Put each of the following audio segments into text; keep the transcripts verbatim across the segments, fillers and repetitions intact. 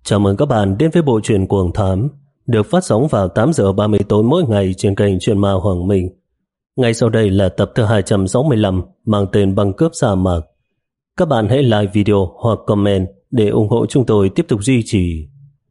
Chào mừng các bạn đến với bộ truyện Cuồng Thám, được phát sóng vào tám giờ ba mươi tối mỗi ngày trên kênh Truyện Ma Hoàng Minh. Ngay sau đây là tập thứ hai trăm sáu mươi lăm mang tên Băng cướp sa mạc. Các bạn hãy like video hoặc comment để ủng hộ chúng tôi tiếp tục duy trì.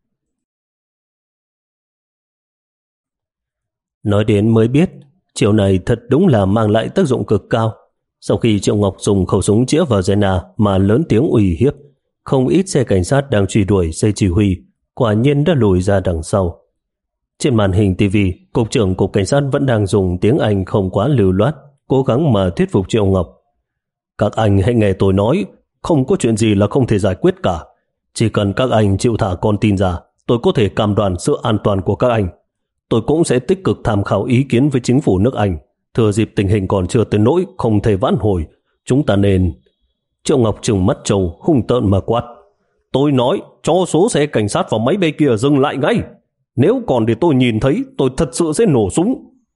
Nói đến mới biết, chiều này thật đúng là mang lại tác dụng cực cao. Sau khi Triệu Ngọc dùng khẩu súng chĩa vào Jenna mà lớn tiếng uy hiếp, không ít xe cảnh sát đang truy đuổi xe chỉ huy quả nhiên đã lùi ra đằng sau. Trên màn hình ti vi, cục trưởng cục cảnh sát vẫn đang dùng tiếng Anh không quá lưu loát, cố gắng mà thuyết phục Triệu Ngọc. Các anh hãy nghe tôi nói, không có chuyện gì là không thể giải quyết cả. Chỉ cần các anh chịu thả con tin ra, tôi có thể cam đoan sự an toàn của các anh. Tôi cũng sẽ tích cực tham khảo ý kiến với chính phủ nước Anh. Thừa dịp tình hình còn chưa tới nỗi không thể vãn hồi, chúng ta nên... Triệu Ngọc trừng mắt trâu hung tợn mà quát. Tôi nói cho số xe cảnh sát và máy bay kia dừng lại ngay. Nếu còn để tôi nhìn thấy, tôi thật sự sẽ nổ súng.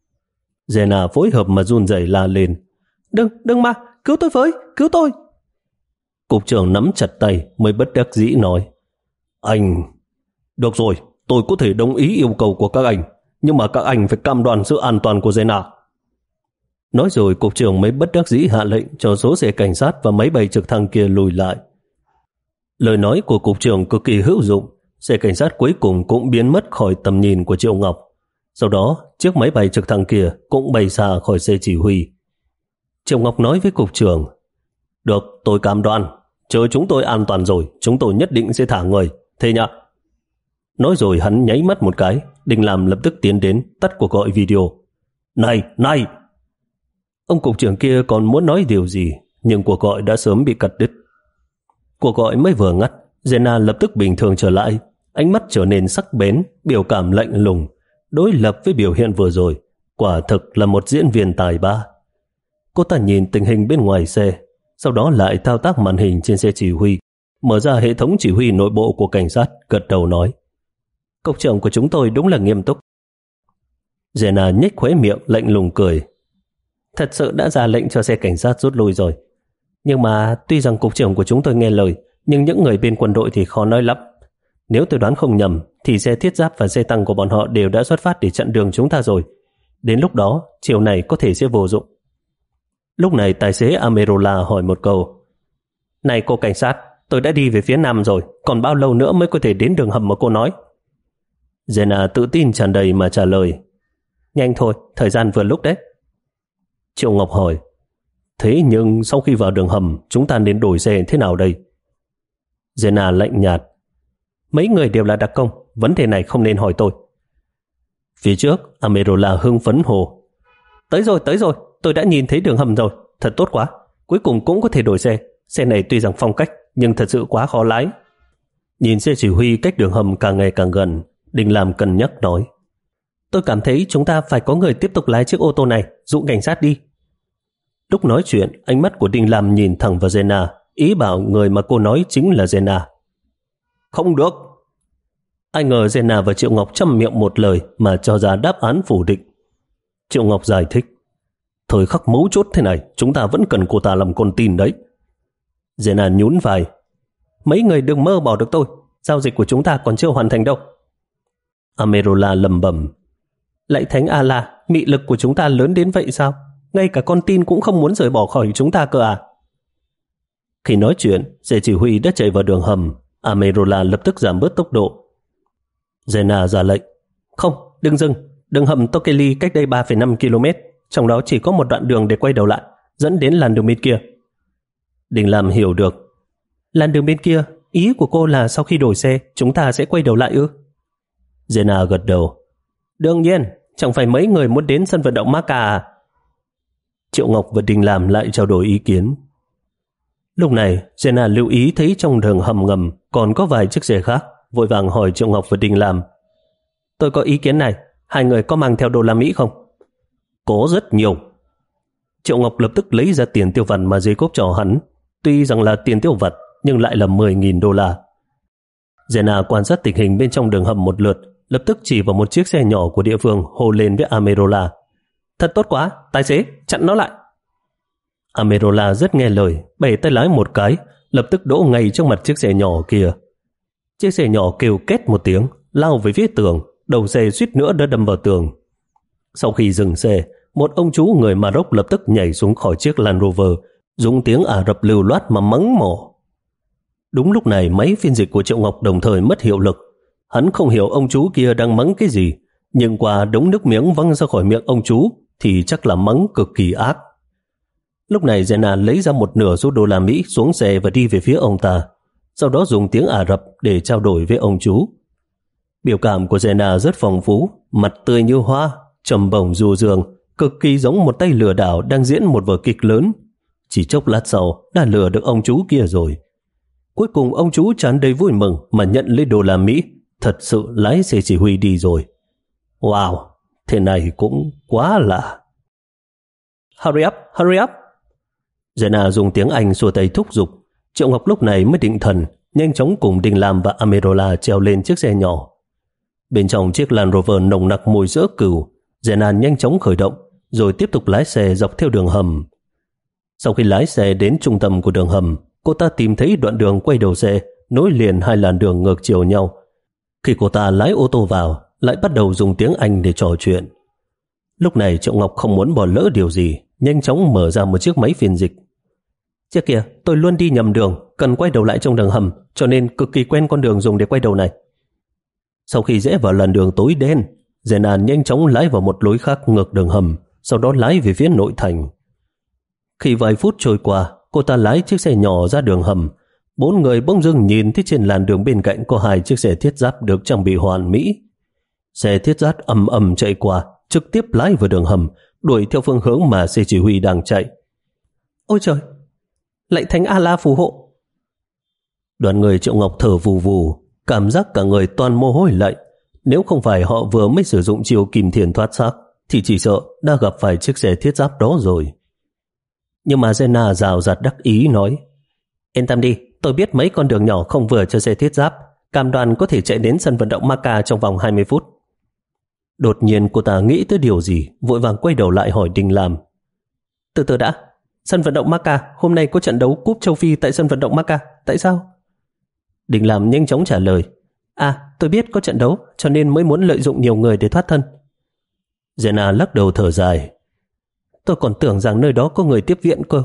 Jenna phối hợp mà run rẩy la lên. Đừng, đừng mà, cứu tôi với, cứu tôi. Cục trưởng nắm chặt tay mới bất đắc dĩ nói. Anh... Được rồi, tôi có thể đồng ý yêu cầu của các anh, nhưng mà các anh phải cam đoan sự an toàn của Jenna. Nói rồi cục trưởng mới bất đắc dĩ hạ lệnh cho số xe cảnh sát và máy bay trực thăng kia lùi lại. Lời nói của cục trưởng cực kỳ hữu dụng, xe cảnh sát cuối cùng cũng biến mất khỏi tầm nhìn của Triệu Ngọc. Sau đó, chiếc máy bay trực thăng kia cũng bay xa khỏi xe chỉ huy. Triệu Ngọc nói với cục trưởng, được, tôi cam đoan, chờ chúng tôi an toàn rồi, chúng tôi nhất định sẽ thả người, thế nhỉ? Nói rồi hắn nháy mắt một cái, Đình Làm lập tức tiến đến tắt cuộc gọi video. Này, này! Ông cục trưởng kia còn muốn nói điều gì, nhưng cuộc gọi đã sớm bị cắt đứt. Cuộc gọi mới vừa ngắt, Jenna lập tức bình thường trở lại, ánh mắt trở nên sắc bén, biểu cảm lạnh lùng, đối lập với biểu hiện vừa rồi, quả thực là một diễn viên tài ba. Cô ta nhìn tình hình bên ngoài xe, sau đó lại thao tác màn hình trên xe chỉ huy, mở ra hệ thống chỉ huy nội bộ của cảnh sát, gật đầu nói. Cục trưởng của chúng tôi đúng là nghiêm túc. Jenna nhếch khóe miệng lạnh lùng cười. Thật sự đã ra lệnh cho xe cảnh sát rút lui rồi. Nhưng mà tuy rằng cục trưởng của chúng tôi nghe lời, nhưng những người bên quân đội thì khó nói lắm. Nếu tôi đoán không nhầm, thì xe thiết giáp và xe tăng của bọn họ đều đã xuất phát để chặn đường chúng ta rồi. Đến lúc đó, chiều này có thể sẽ vô dụng. Lúc này tài xế Amerola hỏi một câu. Này cô cảnh sát, tôi đã đi về phía nam rồi, còn bao lâu nữa mới có thể đến đường hầm mà cô nói? Jenna tự tin tràn đầy mà trả lời. Nhanh thôi, thời gian vừa lúc đấy. Triệu Ngọc hỏi, thế nhưng sau khi vào đường hầm, chúng ta nên đổi xe thế nào đây? Jenna lạnh nhạt, mấy người đều là đặc công, vấn đề này không nên hỏi tôi. Phía trước, Amerola hưng phấn hồ. Tới rồi, tới rồi, tôi đã nhìn thấy đường hầm rồi, thật tốt quá, cuối cùng cũng có thể đổi xe. Xe này tuy rằng phong cách, nhưng thật sự quá khó lái. Nhìn xe chỉ huy cách đường hầm càng ngày càng gần, Đình Làm cân nhắc nói. Tôi cảm thấy chúng ta phải có người tiếp tục lái chiếc ô tô này, dụ cảnh sát đi. Lúc nói chuyện, ánh mắt của Đình Làm nhìn thẳng vào Jenna, ý bảo người mà cô nói chính là Jenna. Không được. Ai ngờ Jenna và Triệu Ngọc chăm miệng một lời mà cho ra đáp án phủ định. Triệu Ngọc giải thích. Thời khắc mấu chốt thế này, chúng ta vẫn cần cô ta làm con tin đấy. Jenna nhún vai. Mấy người đừng mơ bỏ được tôi, giao dịch của chúng ta còn chưa hoàn thành đâu. Amerola lầm bầm. Lạy thánh Allah, mị lực của chúng ta lớn đến vậy sao? Ngay cả con tin cũng không muốn rời bỏ khỏi chúng ta cơ à? Khi nói chuyện, xe chỉ huy đã chạy vào đường hầm. Amerola lập tức giảm bớt tốc độ. Jenna ra lệnh. Không, đừng dừng. Đường hầm Tokeli cách đây ba phẩy năm ki lô mét, trong đó chỉ có một đoạn đường để quay đầu lại, dẫn đến làn đường bên kia. Đình Làm hiểu được. Làn đường bên kia, ý của cô là sau khi đổi xe, chúng ta sẽ quay đầu lại ư? Jenna gật đầu. Đương nhiên, chẳng phải mấy người muốn đến sân vận động Macca à? Triệu Ngọc và Đình Làm lại trao đổi ý kiến. Lúc này, Jenna lưu ý thấy trong đường hầm ngầm còn có vài chiếc xe khác, vội vàng hỏi Triệu Ngọc và Đình Làm. Tôi có ý kiến này, hai người có mang theo đô la Mỹ không? Có rất nhiều. Triệu Ngọc lập tức lấy ra tiền tiêu vặt mà Jacob cho hắn. Tuy rằng là tiền tiêu vặt, nhưng lại là mười nghìn đô la. Jenna quan sát tình hình bên trong đường hầm một lượt, lập tức chỉ vào một chiếc xe nhỏ của địa phương hô lên với Amerola. Thật tốt quá, tài xế, chặn nó lại. Amerola rất nghe lời, bẻ tay lái một cái, lập tức đỗ ngay trước mặt chiếc xe nhỏ kia. Chiếc xe nhỏ kêu két một tiếng, lao về phía tường, đầu xe suýt nữa đã đâm vào tường. Sau khi dừng xe, một ông chú người Maroc lập tức nhảy xuống khỏi chiếc Land Rover, dùng tiếng Ả Rập lưu loát mà mắng mỏ. Đúng lúc này máy phiên dịch của Triệu Ngọc đồng thời mất hiệu lực. Hắn không hiểu ông chú kia đang mắng cái gì, nhưng qua đống nước miếng văng ra khỏi miệng ông chú thì chắc là mắng cực kỳ ác. Lúc này Zena lấy ra một nửa số đô la Mỹ xuống xe và đi về phía ông ta, sau đó dùng tiếng Ả Rập để trao đổi với ông chú. Biểu cảm của Zena rất phong phú, mặt tươi như hoa, trầm bổng du dương, cực kỳ giống một tay lừa đảo đang diễn một vở kịch lớn. Chỉ chốc lát sau đã lừa được ông chú kia rồi. Cuối cùng ông chú tràn đầy vui mừng mà nhận lấy đô la Mỹ, thật sự lái xe chỉ huy đi rồi. Wow, thế này cũng quá lạ. Hurry up, hurry up. Zena dùng tiếng Anh xua tay thúc giục. Triệu Ngọc lúc này mới định thần, nhanh chóng cùng Đình Lam và Amerola treo lên chiếc xe nhỏ. Bên trong chiếc Land Rover nồng nặc mùi sữa cừu, Zena nhanh chóng khởi động, rồi tiếp tục lái xe dọc theo đường hầm. Sau khi lái xe đến trung tâm của đường hầm, cô ta tìm thấy đoạn đường quay đầu xe, nối liền hai làn đường ngược chiều nhau. Khi cô ta lái ô tô vào, lại bắt đầu dùng tiếng Anh để trò chuyện. Lúc này Triệu Ngọc không muốn bỏ lỡ điều gì, nhanh chóng mở ra một chiếc máy phiên dịch. Trước kia, tôi luôn đi nhầm đường, cần quay đầu lại trong đường hầm, cho nên cực kỳ quen con đường dùng để quay đầu này. Sau khi rẽ vào làn đường tối đen, Zena nhanh chóng lái vào một lối khác ngược đường hầm, sau đó lái về phía nội thành. Khi vài phút trôi qua, cô ta lái chiếc xe nhỏ ra đường hầm. Bốn người bỗng dưng nhìn thấy trên làn đường bên cạnh có hai chiếc xe thiết giáp được trang bị hoàn mỹ. Xe thiết giáp ầm ầm chạy qua, trực tiếp lái vào đường hầm, đuổi theo phương hướng mà xe chỉ huy đang chạy. Ôi trời! Lạy Thánh A-la phù hộ! Đoàn người Triệu Ngọc thở vù vù, cảm giác cả người toàn mồ hôi lạnh. Nếu không phải họ vừa mới sử dụng chiêu kim thiền thoát xác, thì chỉ sợ đã gặp phải chiếc xe thiết giáp đó rồi. Nhưng mà Zena rào rạt đắc ý nói, yên tâm đi, tôi biết mấy con đường nhỏ không vừa cho xe thiết giáp, cam đoan có thể chạy đến sân vận động Macca trong vòng hai mươi phút. Đột nhiên cô ta nghĩ tới điều gì, vội vàng quay đầu lại hỏi Đình Lam. Từ từ đã, sân vận động Macca, hôm nay có trận đấu cúp châu Phi tại sân vận động Macca, tại sao? Đình Lam nhanh chóng trả lời, à, tôi biết có trận đấu, cho nên mới muốn lợi dụng nhiều người để thoát thân. Zena lắc đầu thở dài, tôi còn tưởng rằng nơi đó có người tiếp viện cơ.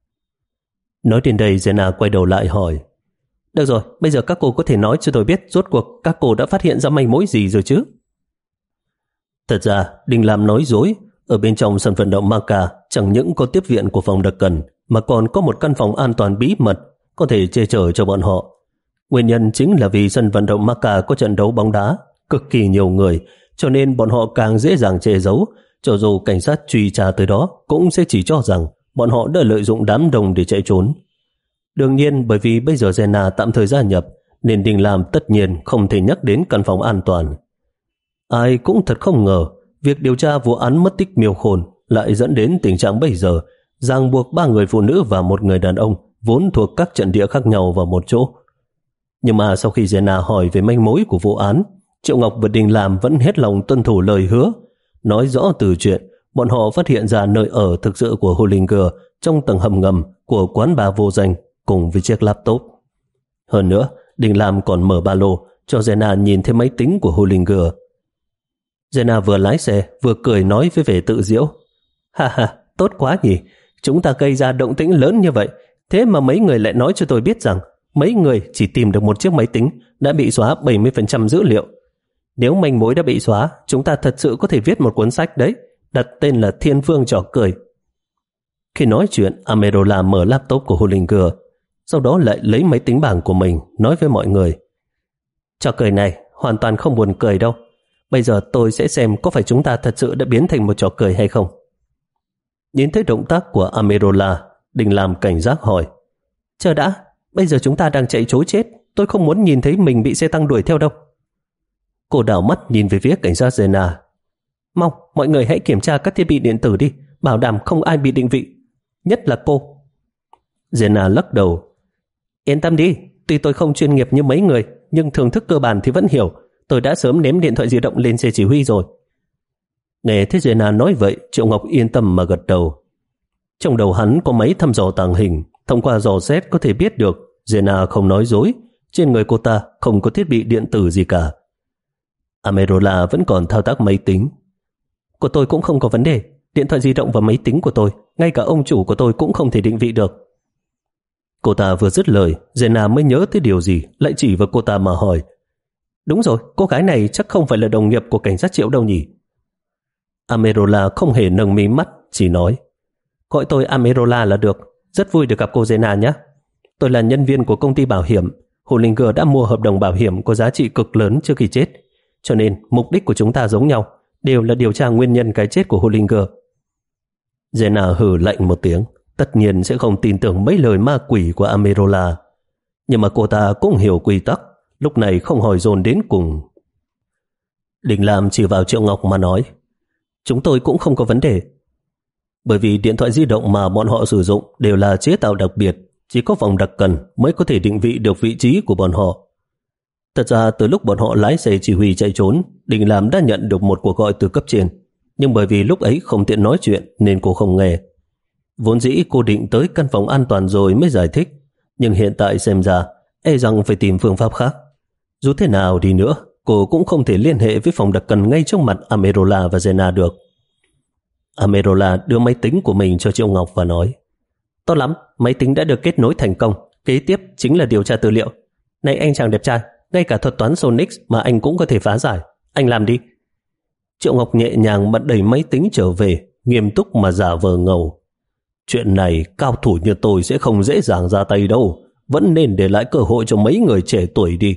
Nói đến đây, Zena quay đầu lại hỏi, được rồi, bây giờ các cô có thể nói cho tôi biết rốt cuộc các cô đã phát hiện ra manh mối gì rồi chứ? Thật ra, Đình Lam nói dối. Ở bên trong sân vận động Macca chẳng những có tiếp viện của phòng đặc cần, mà còn có một căn phòng an toàn bí mật có thể che chở cho bọn họ. Nguyên nhân chính là vì sân vận động Macca có trận đấu bóng đá, cực kỳ nhiều người, cho nên bọn họ càng dễ dàng che giấu. Cho dù cảnh sát truy tra tới đó, cũng sẽ chỉ cho rằng bọn họ đã lợi dụng đám đông để chạy trốn. Đương nhiên, bởi vì bây giờ Zena tạm thời gia nhập, nên Đình Lam tất nhiên không thể nhắc đến căn phòng an toàn. Ai cũng thật không ngờ, việc điều tra vụ án mất tích Miêu Khôn lại dẫn đến tình trạng bây giờ, ràng buộc ba người phụ nữ và một người đàn ông vốn thuộc các trận địa khác nhau vào một chỗ. Nhưng mà sau khi Zena hỏi về manh mối của vụ án, Triệu Ngọc và Đình Lam vẫn hết lòng tuân thủ lời hứa, nói rõ từ chuyện bọn họ phát hiện ra nơi ở thực sự của Hollinger trong tầng hầm ngầm của quán bar vô danh cùng với chiếc laptop. Hơn nữa, Đình Lam còn mở ba lô cho Zena nhìn thấy máy tính của Hollinger. Zena vừa lái xe vừa cười nói với vẻ tự giễu, ha ha, tốt quá nhỉ, chúng ta gây ra động tĩnh lớn như vậy, thế mà mấy người lại nói cho tôi biết rằng mấy người chỉ tìm được một chiếc máy tính đã bị xóa bảy mươi phần trăm dữ liệu. Nếu manh mối đã bị xóa, chúng ta thật sự có thể viết một cuốn sách đấy, đặt tên là Thiên Phương Trò Cười. Khi nói chuyện, Amerola mở laptop của Hollinger, sau đó lại lấy máy tính bảng của mình nói với mọi người, trò cười này hoàn toàn không buồn cười đâu. Bây giờ tôi sẽ xem có phải chúng ta thật sự đã biến thành một trò cười hay không. Nhìn thấy động tác của Amerola, Đình Lam cảnh giác hỏi, chờ đã, bây giờ chúng ta đang chạy trối chết, tôi không muốn nhìn thấy mình bị xe tăng đuổi theo đâu. Cô đảo mắt nhìn về phía cảnh sát Zena. Mong, mọi người hãy kiểm tra các thiết bị điện tử đi, bảo đảm không ai bị định vị, nhất là cô. Zena lắc đầu. Yên tâm đi, tuy tôi không chuyên nghiệp như mấy người, nhưng thưởng thức cơ bản thì vẫn hiểu. Tôi đã sớm ném điện thoại di động lên xe chỉ huy rồi. Nghe thấy Zena nói vậy, Triệu Ngọc yên tâm mà gật đầu. Trong đầu hắn có máy thăm dò tàng hình, thông qua dò xét có thể biết được Zena không nói dối, Trên người cô ta không có thiết bị điện tử gì cả. Amerola vẫn còn thao tác máy tính. Của tôi cũng không có vấn đề. Điện thoại di động và máy tính của tôi, ngay cả ông chủ của tôi cũng không thể định vị được. Cô ta vừa dứt lời, Jenna mới nhớ tới điều gì, lại chỉ vào cô ta mà hỏi. Đúng rồi, cô gái này chắc không phải là đồng nghiệp của cảnh sát Triệu đâu nhỉ? Amerola không hề nâng mí mắt, chỉ nói. Gọi tôi Amerola là được. Rất vui được gặp cô Jenna nhé. Tôi là nhân viên của công ty bảo hiểm. Hollinger đã mua hợp đồng bảo hiểm có giá trị cực lớn trước khi chết. Cho nên mục đích của chúng ta giống nhau, đều là điều tra nguyên nhân cái chết của Hollinger. Jenna hừ lạnh một tiếng, tất nhiên sẽ không tin tưởng mấy lời ma quỷ của Amerola. Nhưng mà cô ta cũng hiểu quy tắc, lúc này không hỏi dồn đến cùng. Đình Lam chỉ vào Triệu Ngọc mà nói, chúng tôi cũng không có vấn đề. Bởi vì điện thoại di động mà bọn họ sử dụng đều là chế tạo đặc biệt, chỉ có vòng đặc cần mới có thể định vị được vị trí của bọn họ. Thật ra từ lúc bọn họ lái xe chỉ huy chạy trốn, Đình Lam đã nhận được một cuộc gọi từ cấp trên, nhưng bởi vì lúc ấy không tiện nói chuyện nên cô không nghe. Vốn dĩ cô định tới căn phòng an toàn rồi mới giải thích, nhưng hiện tại xem ra e rằng phải tìm phương pháp khác. Dù thế nào đi nữa, cô cũng không thể liên hệ với phòng đặc cần ngay trước mặt Amerola và Jenna được. Amerola đưa máy tính của mình cho Triệu Ngọc và nói, tốt lắm, máy tính đã được kết nối thành công, kế tiếp chính là điều tra tư liệu. Này anh chàng đẹp trai, ngay cả thuật toán Sonics mà anh cũng có thể phá giải, anh làm đi. Triệu Ngọc nhẹ nhàng bật đẩy máy tính trở về, nghiêm túc mà giả vờ ngầu. Chuyện này cao thủ như tôi sẽ không dễ dàng ra tay đâu, vẫn nên để lại cơ hội cho mấy người trẻ tuổi đi.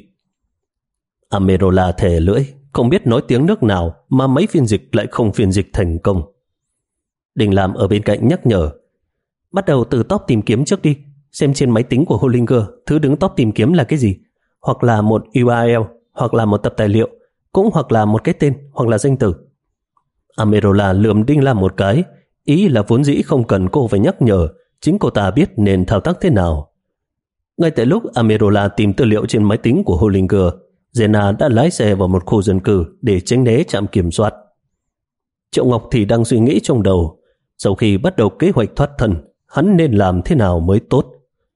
Amerola thè lưỡi, không biết nói tiếng nước nào mà mấy phiên dịch lại không phiên dịch thành công. Đình Lam ở bên cạnh nhắc nhở, bắt đầu từ top tìm kiếm trước đi, xem trên máy tính của Hollinger thứ đứng top tìm kiếm là cái gì, hoặc là một u rờ lờ, hoặc là một tập tài liệu, cũng hoặc là một cái tên, hoặc là danh từ. Amerola lườm Đinh Lam một cái, ý là vốn dĩ không cần cô phải nhắc nhở, chính cô ta biết nên thao tác thế nào. Ngay tại lúc Amerola tìm tư liệu trên máy tính của Hollinger, Jenna đã lái xe vào một khu dân cư để tránh né trạm kiểm soát. Triệu Ngọc thì đang suy nghĩ trong đầu, sau khi bắt đầu kế hoạch thoát thân, hắn nên làm thế nào mới tốt.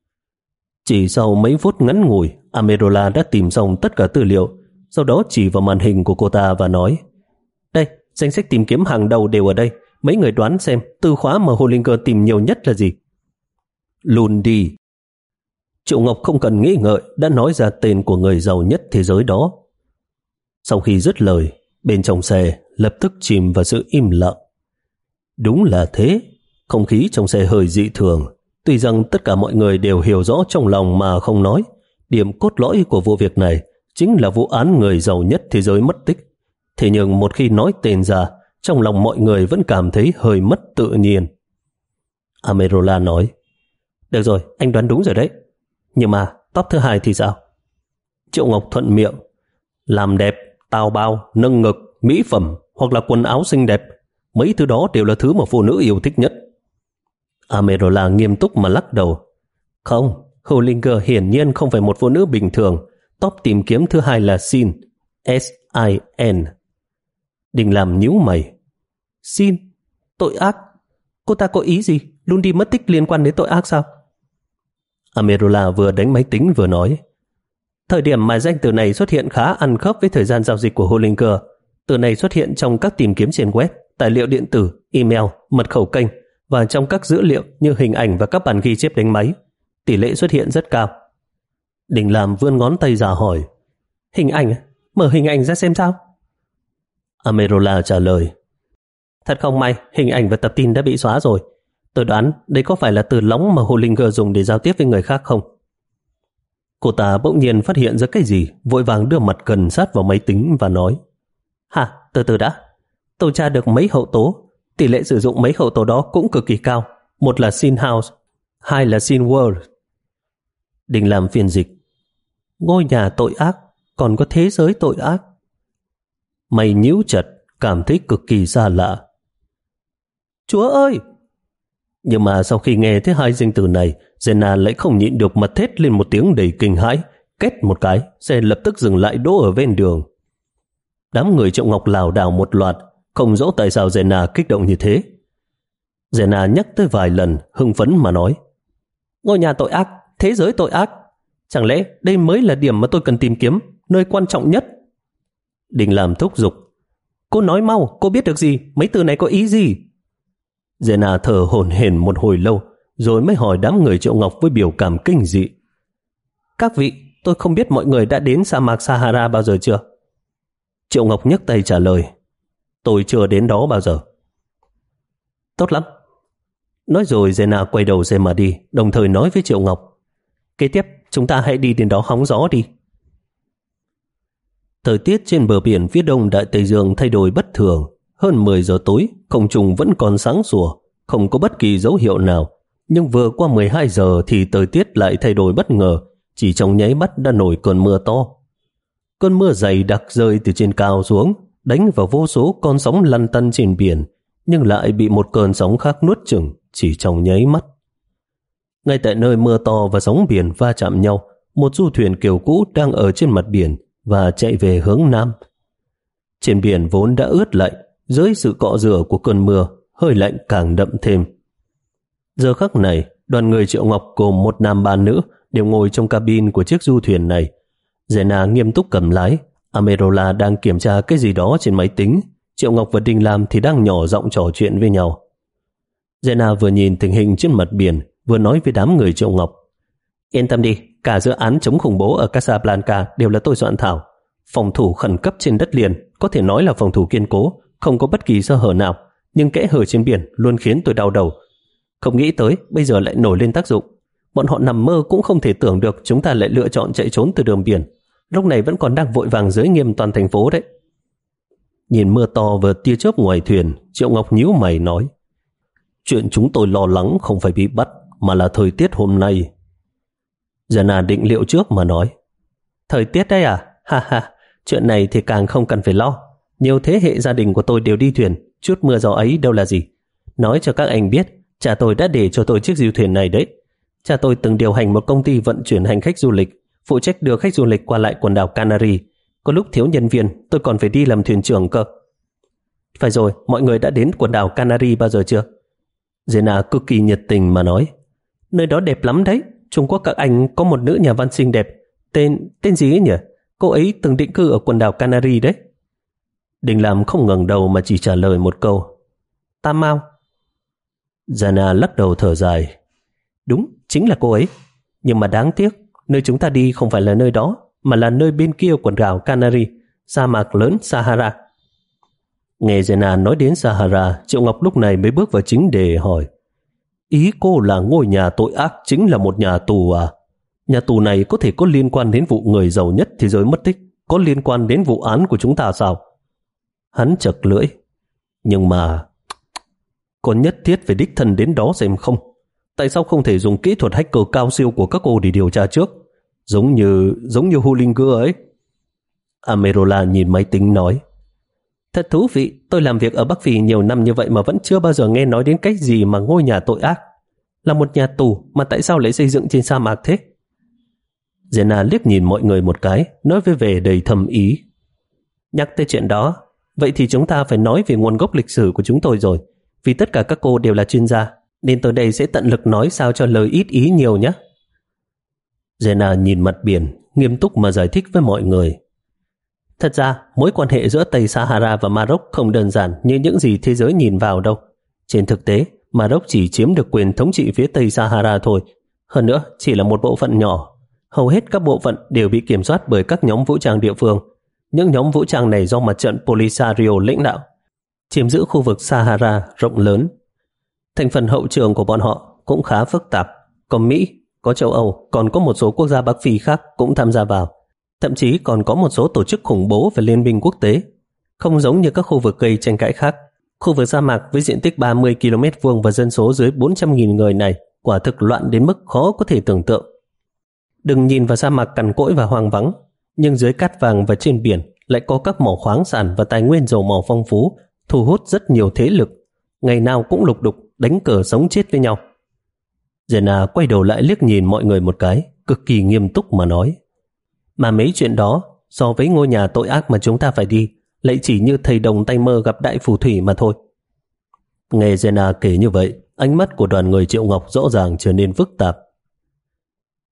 Chỉ sau mấy phút ngắn ngủi, Amerola đã tìm xong tất cả tư liệu, sau đó chỉ vào màn hình của cô ta và nói, đây, danh sách tìm kiếm hàng đầu đều ở đây, mấy người đoán xem từ khóa mà Hollinger tìm nhiều nhất là gì. Lundy. Triệu Ngọc không cần nghĩ ngợi đã nói ra tên của người giàu nhất thế giới đó. Sau khi dứt lời, bên trong xe lập tức chìm vào sự im lặng. Đúng là thế, không khí trong xe hơi dị thường. Tuy rằng tất cả mọi người đều hiểu rõ trong lòng mà không nói, điểm cốt lõi của vụ việc này chính là vụ án người giàu nhất thế giới mất tích. Thế nhưng một khi nói tên ra, trong lòng mọi người vẫn cảm thấy hơi mất tự nhiên. Amerola nói, được rồi, anh đoán đúng rồi đấy. Nhưng mà top thứ hai thì sao? Triệu Ngọc thuận miệng, làm đẹp, tào bao, nâng ngực, mỹ phẩm hoặc là quần áo xinh đẹp, mấy thứ đó đều là thứ mà phụ nữ yêu thích nhất. Amerola nghiêm túc mà lắc đầu. Không, Hollinger hiển nhiên không phải một phụ nữ bình thường. Top tìm kiếm thứ hai là Sin, S I N. Đình làm nhíu mày. Sin, tội ác. Cô ta có ý gì? Luôn đi mất tích liên quan đến tội ác sao? Amerola vừa đánh máy tính vừa nói, thời điểm mà danh từ này xuất hiện khá ăn khớp với thời gian giao dịch của Hollinger. Từ này xuất hiện trong các tìm kiếm trên web, tài liệu điện tử, email, mật khẩu kênh và trong các dữ liệu như hình ảnh và các bản ghi chép đánh máy. Tỷ lệ xuất hiện rất cao. Đình làm vươn ngón tay ra hỏi, hình ảnh? Mở hình ảnh ra xem sao? Amerola trả lời, thật không may, hình ảnh và tập tin đã bị xóa rồi. Tôi đoán đây có phải là từ lóng mà Hollinger dùng để giao tiếp với người khác không? Cô ta bỗng nhiên phát hiện ra cái gì, vội vàng đưa mặt gần sát vào máy tính và nói, hả, từ từ đã. Tôi tra được mấy hậu tố. Tỷ lệ sử dụng mấy hậu tố đó cũng cực kỳ cao. Một là Sin House, hai là Sin World. Đình làm phiên dịch, ngôi nhà tội ác, còn có thế giới tội ác. Mày nhíu chặt, cảm thấy cực kỳ xa lạ. Chúa ơi! Nhưng mà sau khi nghe thấy hai danh từ này, Jenna lại không nhịn được mà thét lên một tiếng đầy kinh hãi. Két một cái, xe lập tức dừng lại đỗ ở ven đường. Đám người Triệu Ngọc lảo đảo một loạt, không rõ tại sao Jenna kích động như thế. Jenna nhắc tới vài lần, hưng phấn mà nói, ngôi nhà tội ác, thế giới tội ác. Chẳng lẽ đây mới là điểm mà tôi cần tìm kiếm, nơi quan trọng nhất? Đình Lam thúc giục. Cô nói mau, cô biết được gì? Mấy từ này có ý gì? Jenna thở hổn hển một hồi lâu, rồi mới hỏi đám người Triệu Ngọc với biểu cảm kinh dị. Các vị, tôi không biết mọi người đã đến sa mạc Sahara bao giờ chưa? Triệu Ngọc nhấc tay trả lời. Tôi chưa đến đó bao giờ. Tốt lắm. Nói rồi Jenna quay đầu xe mà đi, đồng thời nói với Triệu Ngọc. Kế tiếp, chúng ta hãy đi đến đó hóng gió đi. Thời tiết trên bờ biển phía đông Đại Tây Dương thay đổi bất thường. Hơn mười giờ tối, không trung vẫn còn sáng sủa, không có bất kỳ dấu hiệu nào. Nhưng vừa qua mười hai giờ thì thời tiết lại thay đổi bất ngờ, chỉ trong nháy mắt đã nổi cơn mưa to. Cơn mưa dày đặc rơi từ trên cao xuống, đánh vào vô số con sóng lăn tăn trên biển, nhưng lại bị một cơn sóng khác nuốt chửng chỉ trong nháy mắt. Ngay tại nơi mưa to và sóng biển va chạm nhau, một du thuyền kiểu cũ đang ở trên mặt biển và chạy về hướng nam. Trên biển vốn đã ướt lạnh, dưới sự cọ rửa của cơn mưa, hơi lạnh càng đậm thêm. Giờ khắc này, đoàn người Triệu Ngọc gồm một nam ba nữ đều ngồi trong cabin của chiếc du thuyền này. Jenna nghiêm túc cầm lái, Amerola đang kiểm tra cái gì đó trên máy tính, Triệu Ngọc và Đình Lam thì đang nhỏ giọng trò chuyện với nhau. Jenna vừa nhìn tình hình trên mặt biển, vừa nói với đám người Triệu Ngọc. Yên tâm đi, cả dự án chống khủng bố ở Casablanca đều là tôi soạn thảo. Phòng thủ khẩn cấp trên đất liền, có thể nói là phòng thủ kiên cố, không có bất kỳ sơ hở nào, nhưng kẽ hở trên biển luôn khiến tôi đau đầu. Không nghĩ tới bây giờ lại nổi lên tác dụng. Bọn họ nằm mơ cũng không thể tưởng được chúng ta lại lựa chọn chạy trốn từ đường biển. Lúc này vẫn còn đang vội vàng giới nghiêm toàn thành phố đấy. Nhìn mưa to và tia chớp ngoài thuyền, Triệu Ngọc nhíu mày nói. Chuyện chúng tôi lo lắng không phải bị bắt, mà là thời tiết hôm nay. Jenna định liệu trước mà nói. Thời tiết đấy à? Ha ha, chuyện này thì càng không cần phải lo. Nhiều thế hệ gia đình của tôi đều đi thuyền, chút mưa gió ấy đâu là gì. Nói cho các anh biết, cha tôi đã để cho tôi chiếc du thuyền này đấy. Cha tôi từng điều hành một công ty vận chuyển hành khách du lịch, phụ trách đưa khách du lịch qua lại quần đảo Canary. Có lúc thiếu nhân viên, tôi còn phải đi làm thuyền trưởng cơ. Phải rồi, mọi người đã đến quần đảo Canary bao giờ chưa? Jenna cực kỳ nhiệt tình mà nói. Nơi đó đẹp lắm đấy. Trung Quốc các anh có một nữ nhà văn xinh đẹp. Tên, tên gì ấy nhỉ? Cô ấy từng định cư ở quần đảo Canary đấy. Đình Lam không ngẩng đầu mà chỉ trả lời một câu. Tam Mao. Jenna lắc đầu thở dài. Đúng, chính là cô ấy. Nhưng mà đáng tiếc, nơi chúng ta đi không phải là nơi đó, mà là nơi bên kia quần đảo Canary, sa mạc lớn Sahara. Nghe Jenna nói đến Sahara, Triệu Ngọc lúc này mới bước vào chính đề hỏi. Ý cô là ngôi nhà tội ác chính là một nhà tù à? Nhà tù này có thể có liên quan đến vụ người giàu nhất thế giới mất tích, có liên quan đến vụ án của chúng ta sao? Hắn chật lưỡi. Nhưng mà... có nhất thiết phải đích thân đến đó xem không? Tại sao không thể dùng kỹ thuật hacker cao siêu của các cô để điều tra trước? Giống như... giống như Hullinger ấy. Amerola nhìn máy tính nói. Thật thú vị, tôi làm việc ở Bắc Phi nhiều năm như vậy mà vẫn chưa bao giờ nghe nói đến cái gì mà ngôi nhà tội ác. Là một nhà tù mà tại sao lại xây dựng trên sa mạc thế? Jenna liếc nhìn mọi người một cái, nói với vẻ đầy thâm ý. Nhắc tới chuyện đó, vậy thì chúng ta phải nói về nguồn gốc lịch sử của chúng tôi rồi. Vì tất cả các cô đều là chuyên gia, nên tôi đây sẽ tận lực nói sao cho lời ít ý nhiều nhé. Jenna nhìn mặt biển, nghiêm túc mà giải thích với mọi người. Thật ra, mối quan hệ giữa Tây Sahara và Maroc không đơn giản như những gì thế giới nhìn vào đâu. Trên thực tế, Maroc chỉ chiếm được quyền thống trị phía Tây Sahara thôi. Hơn nữa, chỉ là một bộ phận nhỏ. Hầu hết các bộ phận đều bị kiểm soát bởi các nhóm vũ trang địa phương. Những nhóm vũ trang này do mặt trận Polisario lãnh đạo, chiếm giữ khu vực Sahara rộng lớn. Thành phần hậu trường của bọn họ cũng khá phức tạp. Có Mỹ, có châu Âu, còn có một số quốc gia Bắc Phi khác cũng tham gia vào. Thậm chí còn có một số tổ chức khủng bố và liên minh quốc tế. Không giống như các khu vực gây tranh cãi khác, khu vực sa mạc với diện tích ba mươi ki lô mét vuông và dân số dưới bốn trăm nghìn người này quả thực loạn đến mức khó có thể tưởng tượng. Đừng nhìn vào sa mạc cằn cỗi và hoang vắng, nhưng dưới cát vàng và trên biển lại có các mỏ khoáng sản và tài nguyên dầu mỏ phong phú, thu hút rất nhiều thế lực, ngày nào cũng lục đục, đánh cờ sống chết với nhau. Jenna quay đầu lại liếc nhìn mọi người một cái, cực kỳ nghiêm túc mà nói. Mà mấy chuyện đó, so với ngôi nhà tội ác mà chúng ta phải đi, lại chỉ như thầy đồng tay mơ gặp đại phù thủy mà thôi. Nghe Jenna kể như vậy, ánh mắt của đoàn người Triệu Ngọc rõ ràng trở nên phức tạp.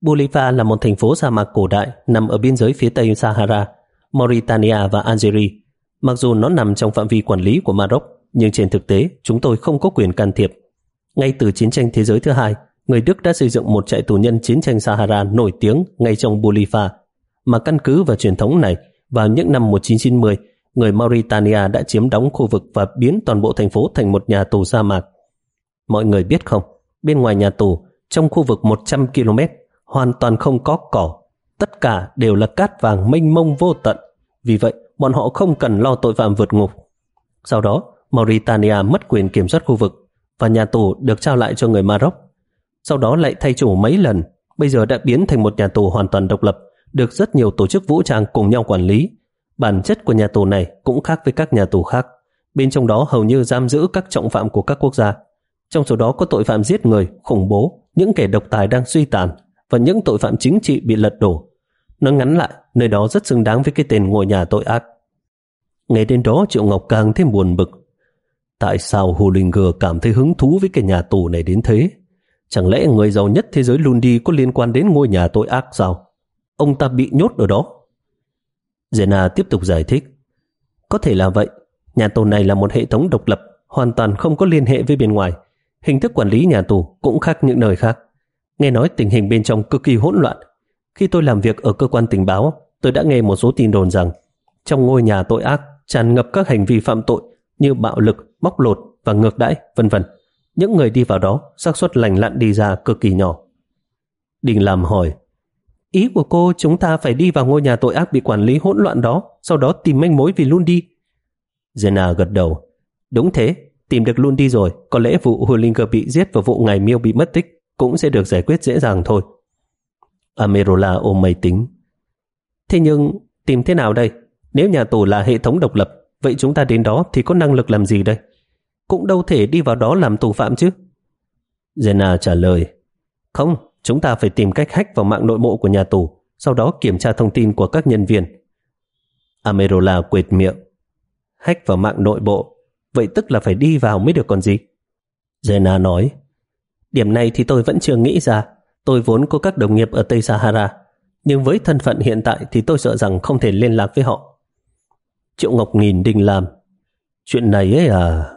Bolivar là một thành phố sa mạc cổ đại nằm ở biên giới phía tây Sahara, Mauritania và Algeria. Mặc dù nó nằm trong phạm vi quản lý của Maroc, nhưng trên thực tế chúng tôi không có quyền can thiệp. Ngay từ chiến tranh thế giới thứ hai, người Đức đã xây dựng một trại tù nhân chiến tranh Sahara nổi tiếng ngay trong Bolivar, mà căn cứ vào truyền thống này, vào những năm một nghìn chín trăm chín mươi, người Mauritania đã chiếm đóng khu vực và biến toàn bộ thành phố thành một nhà tù sa mạc. Mọi người biết không, bên ngoài nhà tù, trong khu vực một trăm ki lô mét, hoàn toàn không có cỏ. Tất cả đều là cát vàng mênh mông vô tận. Vì vậy, bọn họ không cần lo tội phạm vượt ngục. Sau đó, Mauritania mất quyền kiểm soát khu vực và nhà tù được trao lại cho người Maroc. Sau đó lại thay chủ mấy lần, bây giờ đã biến thành một nhà tù hoàn toàn độc lập, được rất nhiều tổ chức vũ trang cùng nhau quản lý. Bản chất của nhà tù này cũng khác với các nhà tù khác. Bên trong đó hầu như giam giữ các trọng phạm của các quốc gia. Trong số đó có tội phạm giết người, khủng bố, những kẻ độc tài đang suy tàn và những tội phạm chính trị bị lật đổ. Nói ngắn lại, nơi đó rất xứng đáng với cái tên ngôi nhà tội ác. Nghe đến đó Triệu Ngọc càng thêm buồn bực. Tại sao Hollinger cảm thấy hứng thú với cái nhà tù này đến thế? Chẳng lẽ người giàu nhất thế giới Lundi có liên quan đến ngôi nhà tội ác sao? Ông ta bị nhốt ở đó. Jenna tiếp tục giải thích. Có thể là vậy. Nhà tù này là một hệ thống độc lập, hoàn toàn không có liên hệ với bên ngoài. Hình thức quản lý nhà tù cũng khác những nơi khác. Nghe nói tình hình bên trong cực kỳ hỗn loạn. Khi tôi làm việc ở cơ quan tình báo, tôi đã nghe một số tin đồn rằng trong ngôi nhà tội ác tràn ngập các hành vi phạm tội như bạo lực, bóc lột và ngược đãi, vân vân. Những người đi vào đó, xác suất lành lặn đi ra cực kỳ nhỏ. Đình Làm hỏi, ý của cô chúng ta phải đi vào ngôi nhà tội ác bị quản lý hỗn loạn đó, sau đó tìm manh mối vì Lundi. Jenna gật đầu. Đúng thế, tìm được Lundi rồi, có lẽ vụ Hollinger bị giết và vụ ngài Miêu bị mất tích cũng sẽ được giải quyết dễ dàng thôi. Amerola ôm máy tính. Thế nhưng tìm thế nào đây? Nếu nhà tù là hệ thống độc lập, vậy chúng ta đến đó thì có năng lực làm gì đây? Cũng đâu thể đi vào đó làm tù phạm chứ. Jenna trả lời, không, chúng ta phải tìm cách hack vào mạng nội bộ của nhà tù, sau đó kiểm tra thông tin của các nhân viên. Amerola quệt miệng. Hack vào mạng nội bộ, vậy tức là phải đi vào mới được còn gì? Jenna nói, điểm này thì tôi vẫn chưa nghĩ ra. Tôi vốn có các đồng nghiệp ở Tây Sahara, nhưng với thân phận hiện tại thì tôi sợ rằng không thể liên lạc với họ. Triệu Ngọc nhìn Đinh Lam. Chuyện này ấy à?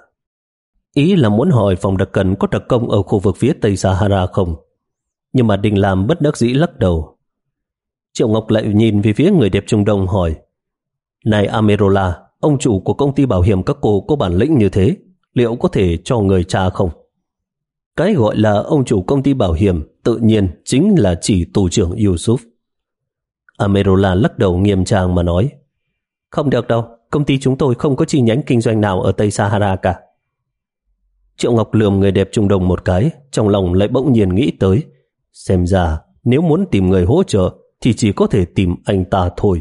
Ý là muốn hỏi phòng đặc cần có đặc công ở khu vực phía Tây Sahara không? Nhưng mà Đinh Lam bất đắc dĩ lắc đầu. Triệu Ngọc lại nhìn về phía người đẹp Trung Đông hỏi, này Amerola, ông chủ của công ty bảo hiểm các cô có bản lĩnh như thế, liệu có thể cho người tra không? Cái gọi là ông chủ công ty bảo hiểm tự nhiên chính là chỉ tù trưởng Yusuf. Amerola lắc đầu nghiêm trang mà nói, không được đâu, công ty chúng tôi không có chi nhánh kinh doanh nào ở Tây Sahara cả. Triệu Ngọc lườm người đẹp Trung Đông một cái, trong lòng lại bỗng nhiên nghĩ tới, xem ra nếu muốn tìm người hỗ trợ thì chỉ có thể tìm anh ta thôi.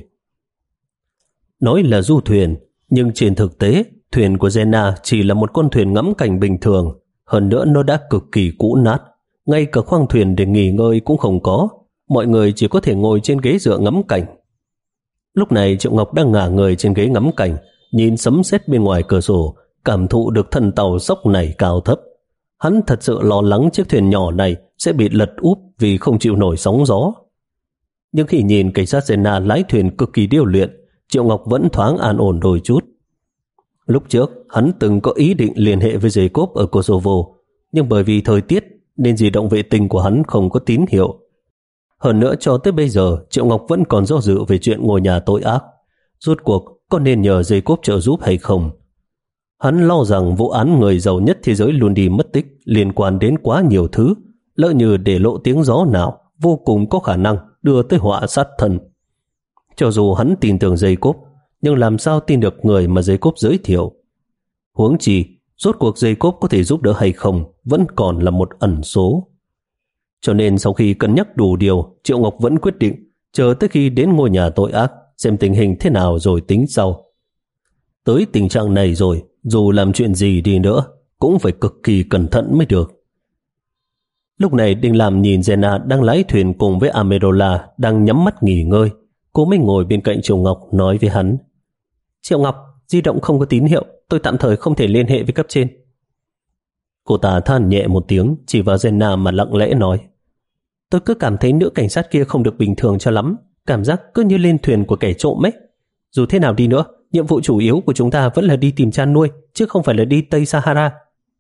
Nói là du thuyền, nhưng trên thực tế thuyền của Jenna chỉ là một con thuyền ngắm cảnh bình thường, hơn nữa nó đã cực kỳ cũ nát, ngay cả khoang thuyền để nghỉ ngơi cũng không có, mọi người chỉ có thể ngồi trên ghế dựa ngắm cảnh. Lúc này Triệu Ngọc đang ngả người trên ghế ngắm cảnh, nhìn sấm sét bên ngoài cửa sổ, cảm thụ được thân tàu sóc này cao thấp. Hắn thật sự lo lắng chiếc thuyền nhỏ này sẽ bị lật úp vì không chịu nổi sóng gió. Nhưng khi nhìn cảnh sát Jenna lái thuyền cực kỳ điêu luyện, Triệu Ngọc vẫn thoáng an ổn đôi chút. Lúc trước, hắn từng có ý định liên hệ với Jacob ở Kosovo, nhưng bởi vì thời tiết nên di động vệ tinh của hắn không có tín hiệu. Hơn nữa cho tới bây giờ, Triệu Ngọc vẫn còn do dự về chuyện ngôi nhà tội ác. Rốt cuộc, có nên nhờ Jacob trợ giúp hay không? Hắn lo rằng vụ án người giàu nhất thế giới luôn đi mất tích liên quan đến quá nhiều thứ, lỡ như để lộ tiếng gió nào, vô cùng có khả năng đưa tới họa sát thân. Cho dù hắn tin tưởng Jacob, nhưng làm sao tin được người mà Jacob giới thiệu? Huống chi, rốt cuộc Jacob có thể giúp đỡ hay không vẫn còn là một ẩn số. Cho nên sau khi cân nhắc đủ điều, Triệu Ngọc vẫn quyết định chờ tới khi đến ngôi nhà tội ác xem tình hình thế nào rồi tính sau. Tới tình trạng này rồi, dù làm chuyện gì đi nữa cũng phải cực kỳ cẩn thận mới được. Lúc này Đinh Lam nhìn Jenna đang lái thuyền cùng với Amerola đang nhắm mắt nghỉ ngơi. Cô mới ngồi bên cạnh Triệu Ngọc nói với hắn, Triệu Ngọc, di động không có tín hiệu, tôi tạm thời không thể liên hệ với cấp trên. Cô ta than nhẹ một tiếng, chỉ vào Jenna mà lặng lẽ nói, Tôi cứ cảm thấy nữ cảnh sát kia không được bình thường cho lắm, cảm giác cứ như lên thuyền của kẻ trộm ấy. Dù thế nào đi nữa, nhiệm vụ chủ yếu của chúng ta vẫn là đi tìm chăn nuôi, chứ không phải là đi Tây Sahara.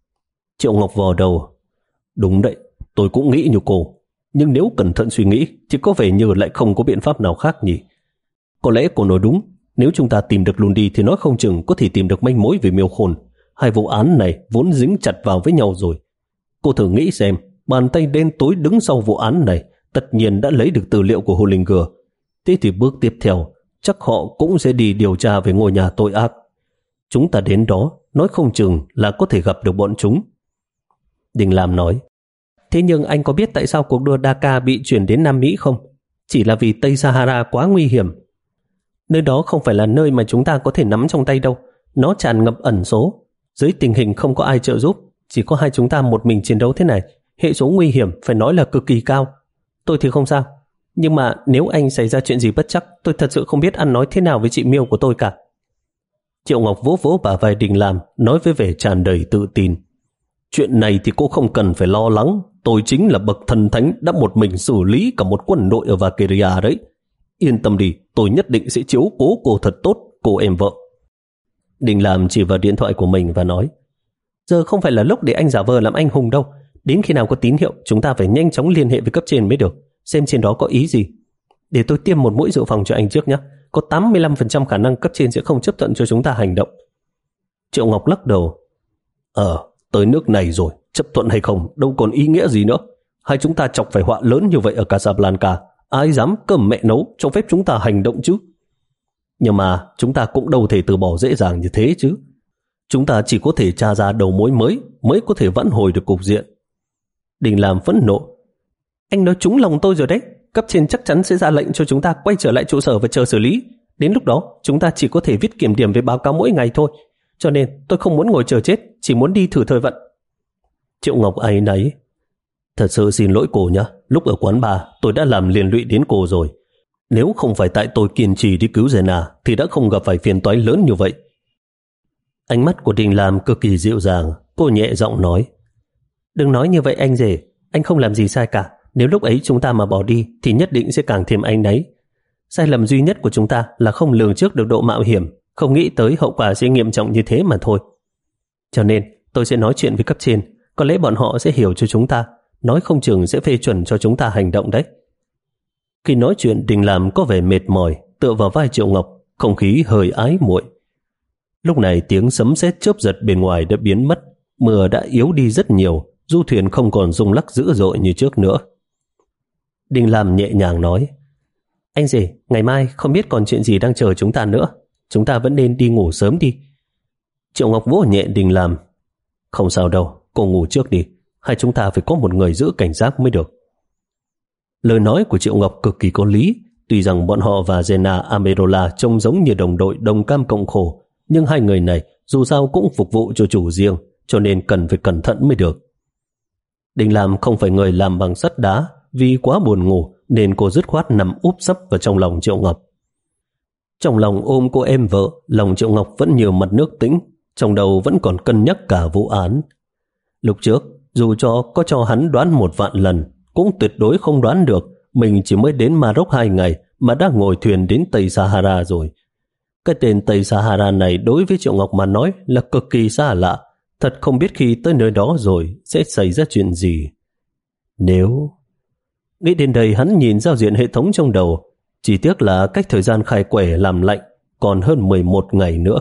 Triệu Ngọc vò đầu. Đúng đấy, tôi cũng nghĩ như cô. Nhưng nếu cẩn thận suy nghĩ thì có vẻ như lại không có biện pháp nào khác nhỉ. Có lẽ cô nói đúng, nếu chúng ta tìm được Lundi thì nói không chừng có thể tìm được manh mối về Miêu Khôn. Hai vụ án này vốn dính chặt vào với nhau rồi. Cô thử nghĩ xem, bàn tay đen tối đứng sau vụ án này tất nhiên đã lấy được tư liệu của Hollinger. Thế thì bước tiếp theo, chắc họ cũng sẽ đi điều tra về ngôi nhà tội ác. Chúng ta đến đó, nói không chừng là có thể gặp được bọn chúng. Đình Lam nói, thế nhưng anh có biết tại sao cuộc đua Dakar bị chuyển đến Nam Mỹ không? Chỉ là vì Tây Sahara quá nguy hiểm. Nơi đó không phải là nơi mà chúng ta có thể nắm trong tay đâu. Nó tràn ngập ẩn số. Dưới tình hình không có ai trợ giúp, chỉ có hai chúng ta một mình chiến đấu thế này, hệ số nguy hiểm phải nói là cực kỳ cao. Tôi thì không sao, nhưng mà nếu anh xảy ra chuyện gì bất trắc, tôi thật sự không biết ăn nói thế nào với chị Miêu của tôi cả. Triệu Ngọc vỗ vỗ bả vai Đình Lam, nói với vẻ tràn đầy tự tin. Chuyện này thì cô không cần phải lo lắng. Tôi chính là bậc thần thánh đã một mình xử lý cả một quân đội ở Valkyria đấy. Yên tâm đi, tôi nhất định sẽ chiếu cố cô thật tốt, cô em vợ. Đình Lam chỉ vào điện thoại của mình và nói, giờ không phải là lúc để anh giả vờ làm anh hùng đâu. Đến khi nào có tín hiệu, chúng ta phải nhanh chóng liên hệ với cấp trên mới được, xem trên đó có ý gì. Để tôi tiêm một mũi dự phòng cho anh trước nhé. Có tám mươi lăm phần trăm khả năng cấp trên sẽ không chấp thuận cho chúng ta hành động. Triệu Ngọc lắc đầu. Ờ, tới nước này rồi, chấp thuận hay không đâu còn ý nghĩa gì nữa. Hai chúng ta chọc phải họa lớn như vậy ở Casablanca, ai dám cơm mẹ nấu cho phép chúng ta hành động chứ. Nhưng mà chúng ta cũng đâu thể từ bỏ dễ dàng như thế chứ. Chúng ta chỉ có thể tra ra đầu mối mới mới có thể vãn hồi được cục diện. Đình Lam phẫn nộ. Anh nói trúng lòng tôi rồi đấy. Cấp trên chắc chắn sẽ ra lệnh cho chúng ta quay trở lại trụ sở và chờ xử lý. Đến lúc đó chúng ta chỉ có thể viết kiểm điểm về báo cáo mỗi ngày thôi. Cho nên tôi không muốn ngồi chờ chết, chỉ muốn đi thử thời vận. Triệu Ngọc áy náy. Thật sự xin lỗi cô nhé. Lúc ở quán bar tôi đã làm liên lụy đến cô rồi. Nếu không phải tại tôi kiên trì đi cứu Jenna thì đã không gặp phải phiền toái lớn như vậy. Ánh mắt của Đình Lam cực kỳ dịu dàng. Cô nhẹ giọng nói, đừng nói như vậy anh rể. Anh không làm gì sai cả. Nếu lúc ấy chúng ta mà bỏ đi thì nhất định sẽ càng thêm áy náy. Sai lầm duy nhất của chúng ta là không lường trước được độ mạo hiểm, không nghĩ tới hậu quả sẽ nghiêm trọng như thế mà thôi. Cho nên tôi sẽ nói chuyện với cấp trên. Có lẽ bọn họ sẽ hiểu cho chúng ta, nói không chừng sẽ phê chuẩn cho chúng ta hành động đấy. Khi nói chuyện, Đình Lam có vẻ mệt mỏi, tựa vào vai Triệu Ngọc, không khí hơi ái muội. Lúc này tiếng sấm sét chớp giật bên ngoài đã biến mất, mưa đã yếu đi rất nhiều, du thuyền không còn rung lắc dữ dội như trước nữa. Đình Lam nhẹ nhàng nói, anh rể, ngày mai không biết còn chuyện gì đang chờ chúng ta nữa. Chúng ta vẫn nên đi ngủ sớm đi. Triệu Ngọc vỗ nhẹ Đình Lam. Không sao đâu, cô ngủ trước đi. Hai chúng ta phải có một người giữ cảnh giác mới được. Lời nói của Triệu Ngọc cực kỳ có lý. Tuy rằng bọn họ và Jenna Amendola trông giống như đồng đội đồng cam cộng khổ, nhưng hai người này dù sao cũng phục vụ cho chủ riêng, cho nên cần phải cẩn thận mới được. Đình Lam không phải người làm bằng sắt đá, vì quá buồn ngủ nên cô dứt khoát nằm úp sấp vào trong lòng Triệu Ngọc. Trong lòng ôm cô em vợ, lòng Triệu Ngọc vẫn nhiều mặt nước tĩnh, trong đầu vẫn còn cân nhắc cả vụ án. Lúc trước, dù cho có cho hắn đoán một vạn lần, cũng tuyệt đối không đoán được mình chỉ mới đến Maroc hai ngày mà đã ngồi thuyền đến Tây Sahara rồi. Cái tên Tây Sahara này đối với Triệu Ngọc mà nói là cực kỳ xa lạ, thật không biết khi tới nơi đó rồi sẽ xảy ra chuyện gì. Nếu... Nghĩ đến đây hắn nhìn giao diện hệ thống trong đầu, chỉ tiếc là cách thời gian khai quẻ làm lạnh còn hơn mười một ngày nữa.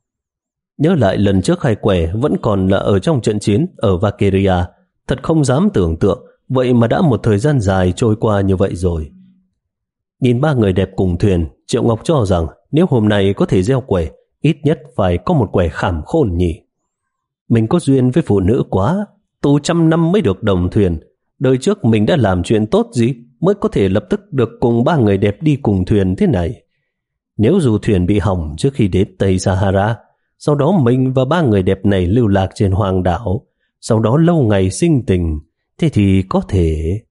Nhớ lại lần trước khai quẻ vẫn còn là ở trong trận chiến ở Valkyria, thật không dám tưởng tượng, vậy mà đã một thời gian dài trôi qua như vậy rồi. Nhìn ba người đẹp cùng thuyền, Triệu Ngọc cho rằng nếu hôm nay có thể gieo quẻ, ít nhất phải có một quẻ khảm khôn nhỉ. Mình có duyên với phụ nữ quá, tù trăm năm mới được đồng thuyền. Đời trước mình đã làm chuyện tốt gì mới có thể lập tức được cùng ba người đẹp đi cùng thuyền thế này. Nếu dù thuyền bị hỏng trước khi đến Tây Sahara, sau đó mình và ba người đẹp này lưu lạc trên hoang đảo, sau đó lâu ngày sinh tình, thế thì có thể...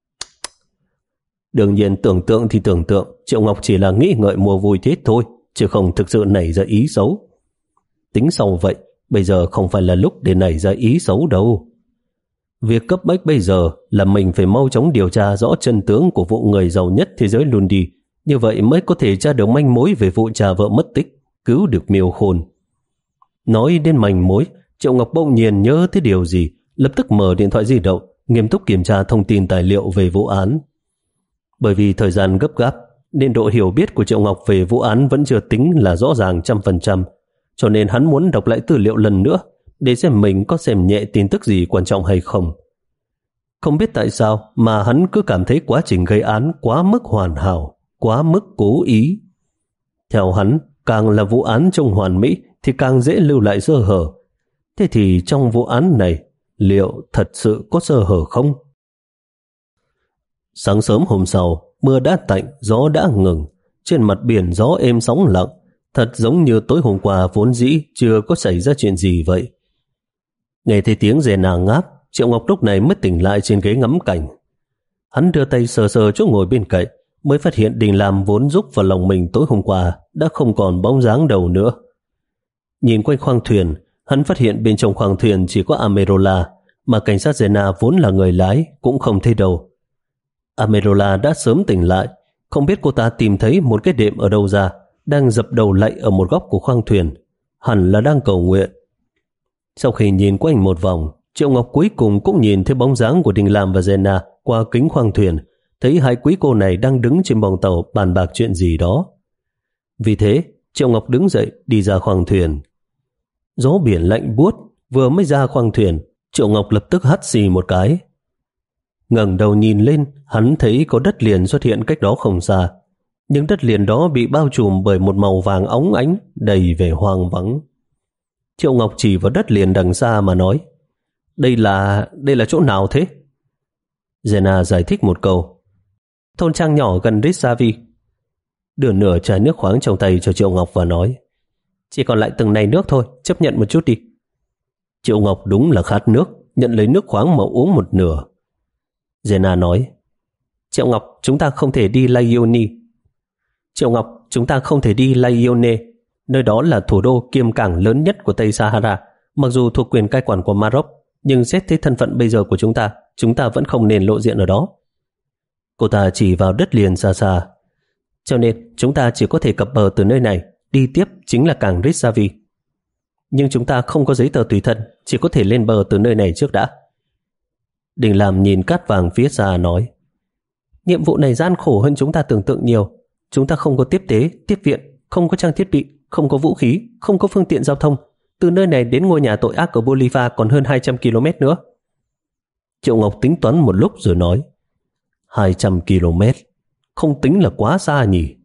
Đương nhiên tưởng tượng thì tưởng tượng, Triệu Ngọc chỉ là nghĩ ngợi mua vui thế thôi, chứ không thực sự nảy ra ý xấu. Tính sau vậy, bây giờ không phải là lúc để nảy ra ý xấu đâu. Việc cấp bách bây giờ là mình phải mau chóng điều tra rõ chân tướng của vụ người giàu nhất thế giới Lundi, như vậy mới có thể tra được manh mối về vụ cha vợ mất tích, cứu được Miêu Khôn. Nói đến manh mối, Triệu Ngọc bỗng nhiên nhớ tới điều gì, lập tức mở điện thoại di động, nghiêm túc kiểm tra thông tin tài liệu về vụ án. Bởi vì thời gian gấp gáp, nên độ hiểu biết của Triệu Ngọc về vụ án vẫn chưa tính là rõ ràng trăm phần trăm, cho nên hắn muốn đọc lại tư liệu lần nữa để xem mình có xem nhẹ tin tức gì quan trọng hay không. Không biết tại sao mà hắn cứ cảm thấy quá trình gây án quá mức hoàn hảo, quá mức cố ý. Theo hắn, càng là vụ án trông hoàn mỹ thì càng dễ lưu lại sơ hở. Thế thì trong vụ án này, liệu thật sự có sơ hở không? Sáng sớm hôm sau, mưa đã tạnh, gió đã ngừng. Trên mặt biển gió êm sóng lặng, thật giống như tối hôm qua vốn dĩ chưa có xảy ra chuyện gì vậy. Nghe thấy tiếng rè nà ngáp, Triệu Ngọc lúc này mới tỉnh lại trên ghế ngắm cảnh. Hắn đưa tay sờ sờ chỗ ngồi bên cạnh, mới phát hiện Đình Lam vốn giúp vào lòng mình tối hôm qua đã không còn bóng dáng đâu nữa. Nhìn quanh khoang thuyền, hắn phát hiện bên trong khoang thuyền chỉ có Amerola, mà cảnh sát Zena vốn là người lái cũng không thấy đâu. Amerola đã sớm tỉnh lại, không biết cô ta tìm thấy một cái đệm ở đâu ra, đang dập đầu lạy ở một góc của khoang thuyền, hẳn là đang cầu nguyện. Sau khi nhìn quanh một vòng, Triệu Ngọc cuối cùng cũng nhìn thấy bóng dáng của Đình Lam và Zena qua kính khoang thuyền, thấy hai quý cô này đang đứng trên bong tàu bàn bạc chuyện gì đó. Vì thế, Triệu Ngọc đứng dậy đi ra khoang thuyền. Gió biển lạnh buốt, vừa mới ra khoang thuyền, Triệu Ngọc lập tức hắt xì một cái. Ngẩng đầu nhìn lên, hắn thấy có đất liền xuất hiện cách đó không xa, nhưng đất liền đó bị bao trùm bởi một màu vàng óng ánh, đầy vẻ hoang vắng. Triệu Ngọc chỉ vào đất liền đằng xa mà nói, Đây là... đây là chỗ nào thế? Zena giải thích một câu, thôn trang nhỏ gần Ritsavi. Đưa nửa chai nước khoáng trong tay cho Triệu Ngọc và nói, Chỉ còn lại từng này nước thôi, chấp nhận một chút đi. Triệu Ngọc đúng là khát nước, nhận lấy nước khoáng mà uống một nửa. Zena nói, Triệu Ngọc, chúng ta không thể đi Laione. Triệu Ngọc, chúng ta không thể đi Laione. Nơi đó là thủ đô kiêm cảng lớn nhất của Tây Sahara. Mặc dù thuộc quyền cai quản của Maroc, nhưng xét thấy thân phận bây giờ của chúng ta, chúng ta vẫn không nên lộ diện ở đó. Cô ta chỉ vào đất liền xa xa. Cho nên chúng ta chỉ có thể cập bờ từ nơi này, đi tiếp chính là cảng Ritsavi. Nhưng chúng ta không có giấy tờ tùy thân, chỉ có thể lên bờ từ nơi này trước đã. Đình Lam nhìn cát vàng phía xa nói, nhiệm vụ này gian khổ hơn chúng ta tưởng tượng nhiều. Chúng ta không có tiếp tế, tiếp viện, không có trang thiết bị, không có vũ khí, không có phương tiện giao thông. Từ nơi này đến ngôi nhà tội ác ở Bolivar còn hơn hai trăm ki lô mét nữa. Triệu Ngọc tính toán một lúc rồi nói, hai trăm ki lô mét, không tính là quá xa nhỉ?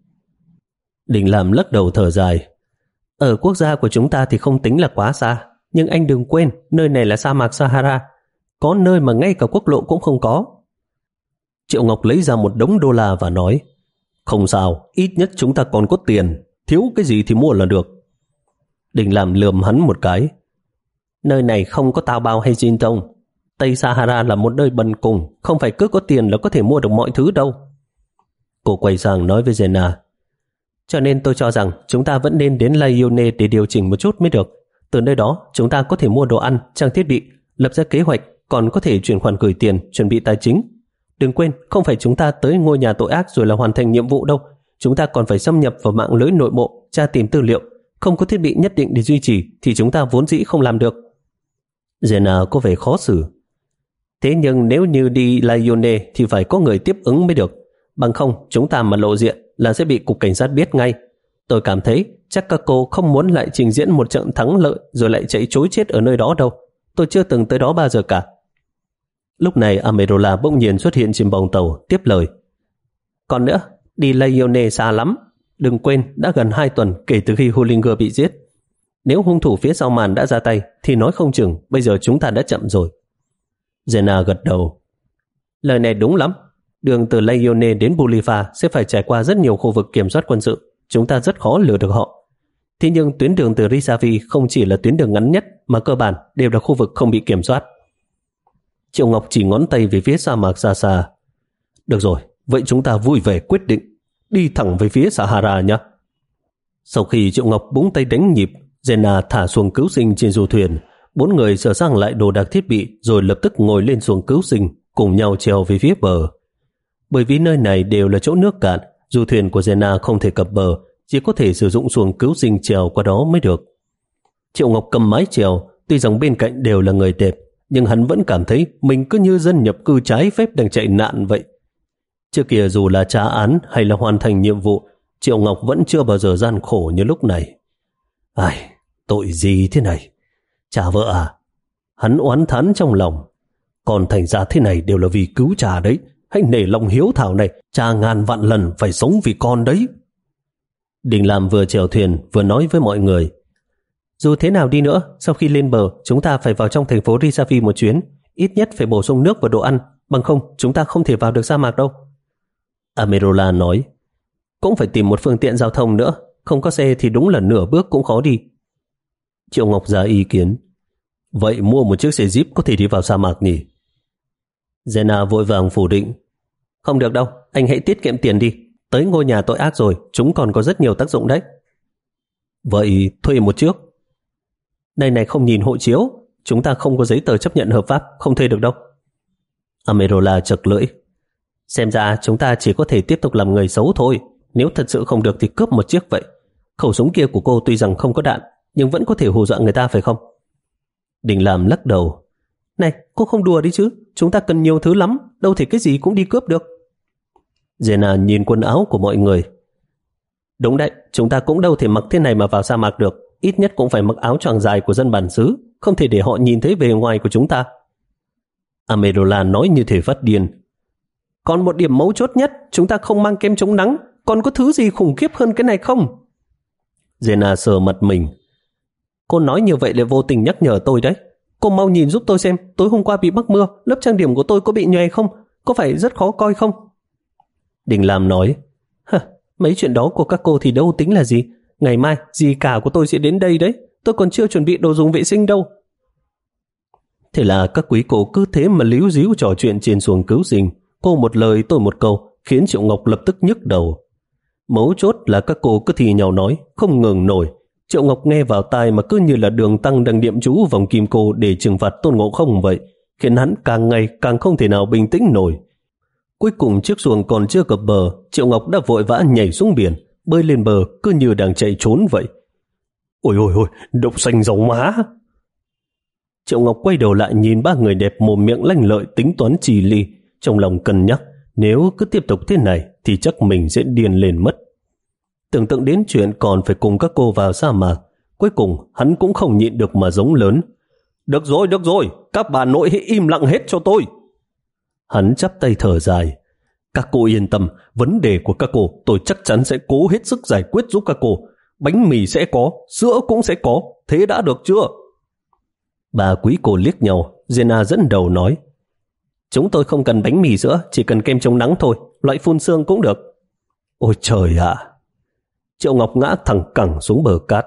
Đình Lam lắc đầu thở dài, ở quốc gia của chúng ta thì không tính là quá xa, nhưng anh đừng quên, nơi này là sa mạc Sahara, có nơi mà ngay cả quốc lộ cũng không có. Triệu Ngọc lấy ra một đống đô la và nói, không sao, ít nhất chúng ta còn có tiền, thiếu cái gì thì mua là được. Đình Lam lườm hắn một cái, nơi này không có tao bao hay gin tông. Tây Sahara là một nơi bần cùng, không phải cứ có tiền là có thể mua được mọi thứ đâu. Cô quay sang nói với Zena, cho nên tôi cho rằng chúng ta vẫn nên đến Laione để điều chỉnh một chút mới được. Từ nơi đó chúng ta có thể mua đồ ăn, trang thiết bị, lập ra kế hoạch, còn có thể chuyển khoản gửi tiền, chuẩn bị tài chính. Đừng quên, không phải chúng ta tới ngôi nhà tội ác rồi là hoàn thành nhiệm vụ đâu. Chúng ta còn phải xâm nhập vào mạng lưới nội bộ, tra tìm tư liệu. Không có thiết bị nhất định để duy trì thì chúng ta vốn dĩ không làm được. Zena có vẻ khó xử. Thế nhưng nếu như đi Laione thì phải có người tiếp ứng mới được. Bằng không, chúng ta mà lộ diện là sẽ bị cục cảnh sát biết ngay. Tôi cảm thấy chắc các cô không muốn lại trình diễn một trận thắng lợi rồi lại chạy trối chết ở nơi đó đâu. Tôi chưa từng tới đó bao giờ cả. Lúc này Amerola bỗng nhiên xuất hiện trên bong tàu, tiếp lời. Còn nữa, đi Laione xa lắm. Đừng quên, đã gần hai tuần kể từ khi Hollinger bị giết. Nếu hung thủ phía sau màn đã ra tay thì nói không chừng bây giờ chúng ta đã chậm rồi. Zena gật đầu. Lời này đúng lắm. Đường từ Laione đến Bolivar sẽ phải trải qua rất nhiều khu vực kiểm soát quân sự. Chúng ta rất khó lừa được họ. Thế nhưng tuyến đường từ Ritsavi không chỉ là tuyến đường ngắn nhất mà cơ bản đều là khu vực không bị kiểm soát. Triệu Ngọc chỉ ngón tay về phía sa mạc xa xa. Được rồi, vậy chúng ta vui vẻ quyết định đi thẳng về phía Sahara nhé. Sau khi Triệu Ngọc búng tay đánh nhịp, Zena thả xuồng cứu sinh trên du thuyền, Bốn người sửa sang lại đồ đạc thiết bị rồi lập tức ngồi lên xuồng cứu sinh, cùng nhau trèo về phía bờ. Bởi vì nơi này đều là chỗ nước cạn, du thuyền của Zena không thể cập bờ, chỉ có thể sử dụng xuồng cứu sinh trèo qua đó mới được. Triệu Ngọc cầm mái chèo, tuy rằng bên cạnh đều là người đẹp, nhưng hắn vẫn cảm thấy mình cứ như dân nhập cư trái phép đang chạy nạn vậy. Trước kia dù là tra án hay là hoàn thành nhiệm vụ, Triệu Ngọc vẫn chưa bao giờ gian khổ như lúc này. Ai, tội gì thế này? Cha vợ à? Hắn oán thán trong lòng. Còn thành ra thế này đều là vì cứu cha đấy. Hãy nể lòng hiếu thảo này, cha ngàn vạn lần phải sống vì con đấy. Đình Lam vừa chèo thuyền vừa nói với mọi người. Dù thế nào đi nữa, sau khi lên bờ, chúng ta phải vào trong thành phố Risavi một chuyến. Ít nhất phải bổ sung nước và đồ ăn, bằng không chúng ta không thể vào được sa mạc đâu. Amerola nói. Cũng phải tìm một phương tiện giao thông nữa, không có xe thì đúng là nửa bước cũng khó đi. Triệu Ngọc ra ý kiến. Vậy mua một chiếc xe Jeep có thể đi vào sa mạc nhỉ? Zena vội vàng phủ định. Không được đâu, anh hãy tiết kiệm tiền đi. Tới ngôi nhà tội ác rồi, chúng còn có rất nhiều tác dụng đấy. Vậy thuê một chiếc. Này này, không nhìn hộ chiếu, chúng ta không có giấy tờ chấp nhận hợp pháp, không thuê được đâu. Amerola chật lưỡi. Xem ra chúng ta chỉ có thể tiếp tục làm người xấu thôi. Nếu thật sự không được thì cướp một chiếc vậy. Khẩu súng kia của cô tuy rằng không có đạn, nhưng vẫn có thể hù dọa người ta phải không? Đình Lam lắc đầu. Này, cô không đùa đi chứ, chúng ta cần nhiều thứ lắm, đâu thể cái gì cũng đi cướp được. Zena nhìn quần áo của mọi người. Đúng đấy, chúng ta cũng đâu thể mặc thế này mà vào sa mạc được, ít nhất cũng phải mặc áo choàng dài của dân bản xứ, không thể để họ nhìn thấy bề ngoài của chúng ta. Amerola nói như thể phát điên. Còn một điểm mấu chốt nhất, chúng ta không mang kem chống nắng, còn có thứ gì khủng khiếp hơn cái này không? Zena sờ mặt mình. Cô nói như vậy là vô tình nhắc nhở tôi đấy. Cô mau nhìn giúp tôi xem, tối hôm qua bị mắc mưa, lớp trang điểm của tôi có bị nhòe không? Có phải rất khó coi không? Đình Lam nói. Hả, mấy chuyện đó của các cô thì đâu tính là gì. Ngày mai dì cả của tôi sẽ đến đây đấy, tôi còn chưa chuẩn bị đồ dùng vệ sinh đâu. Thế là các quý cô cứ thế mà líu díu trò chuyện trên xuồng cứu sinh. Cô một lời tôi một câu, khiến Triệu Ngọc lập tức nhức đầu. Mấu chốt là các cô cứ thì nhau nói, không ngừng nổi. Triệu Ngọc nghe vào tai mà cứ như là Đường Tăng đang niệm chú vòng kim cô để trừng phạt Tôn Ngộ Không vậy, khiến hắn càng ngày càng không thể nào bình tĩnh nổi. Cuối cùng chiếc xuồng còn chưa cập bờ, Triệu Ngọc đã vội vã nhảy xuống biển, bơi lên bờ cứ như đang chạy trốn vậy. Ôi ôi ôi, độc xanh giống má! Triệu Ngọc quay đầu lại nhìn ba người đẹp mồm miệng lanh lợi tính toán chi ly, trong lòng cân nhắc nếu cứ tiếp tục thế này thì chắc mình sẽ điên lên mất. Tưởng tượng đến chuyện còn phải cùng các cô vào sa mạc, cuối cùng hắn cũng không nhịn được mà giống lớn. Được rồi, được rồi, các bà nội hãy im lặng hết cho tôi. Hắn chắp tay thở dài. Các cô yên tâm, vấn đề của các cô tôi chắc chắn sẽ cố hết sức giải quyết giúp các cô. Bánh mì sẽ có, sữa cũng sẽ có, thế đã được chưa? Bà quý cô liếc nhau, Zena dẫn đầu nói. Chúng tôi không cần bánh mì sữa, chỉ cần kem chống nắng thôi, loại phun sương cũng được. Ôi trời ạ! Triệu Ngọc ngã thẳng cẳng xuống bờ cát.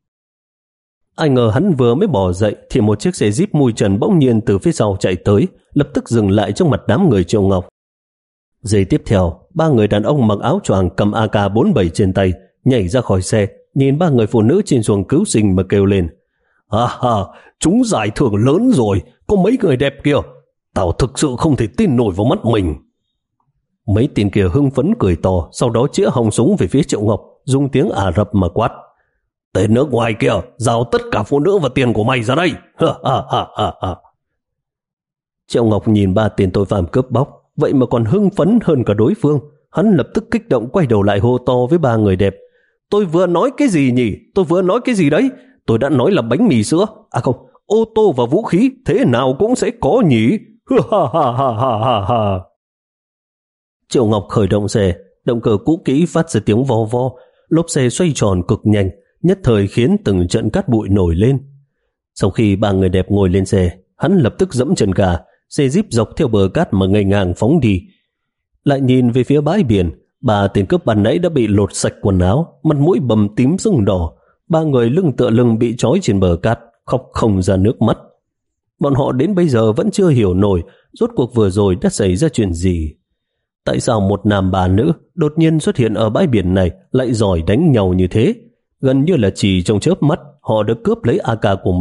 Ai ngờ hắn vừa mới bò dậy thì một chiếc xe Jeep mui trần bỗng nhiên từ phía sau chạy tới, lập tức dừng lại trong mặt đám người Triệu Ngọc. Giây tiếp theo, ba người đàn ông mặc áo choàng cầm A K bốn mươi bảy trên tay nhảy ra khỏi xe, nhìn ba người phụ nữ trên xuồng cứu sinh mà kêu lên. Ha ha, chúng giải thưởng lớn rồi, có mấy người đẹp kìa, tao thực sự không thể tin nổi vào mắt mình. Mấy tên kia hưng phấn cười to, sau đó chĩa họng súng về phía Triệu Ngọc, dùng tiếng Ả Rập mà quát. Tên nước ngoài kia, giao tất cả phụ nữ và tiền của mày ra đây. Ha ha ha ha ha. Triệu Ngọc nhìn ba tên tội phạm cướp bóc, vậy mà còn hưng phấn hơn cả đối phương. Hắn lập tức kích động quay đầu lại hô to với ba người đẹp. Tôi vừa nói cái gì nhỉ? Tôi vừa nói cái gì đấy? Tôi đã nói là bánh mì sữa. À không, ô tô và vũ khí thế nào cũng sẽ có nhỉ? Ha ha ha ha ha ha. Triệu Ngọc khởi động xe, động cơ cũ kỹ phát ra tiếng vo vo, lốp xe xoay tròn cực nhanh, nhất thời khiến từng trận cát bụi nổi lên. Sau khi ba người đẹp ngồi lên xe, hắn lập tức dẫm chân ga, xe Jeep dọc theo bờ cát mà ngây ngang phóng đi. Lại nhìn về phía bãi biển, ba tên cướp ban nãy đã bị lột sạch quần áo, mặt mũi bầm tím sưng đỏ, ba người lưng tựa lưng bị trói trên bờ cát, khóc không ra nước mắt. Bọn họ đến bây giờ vẫn chưa hiểu nổi rốt cuộc vừa rồi đã xảy ra chuyện gì. Tại sao một nam ba nữ đột nhiên xuất hiện ở bãi biển này lại giỏi đánh nhau như thế? Gần như là chỉ trong chớp mắt họ đã cướp lấy A K của mình,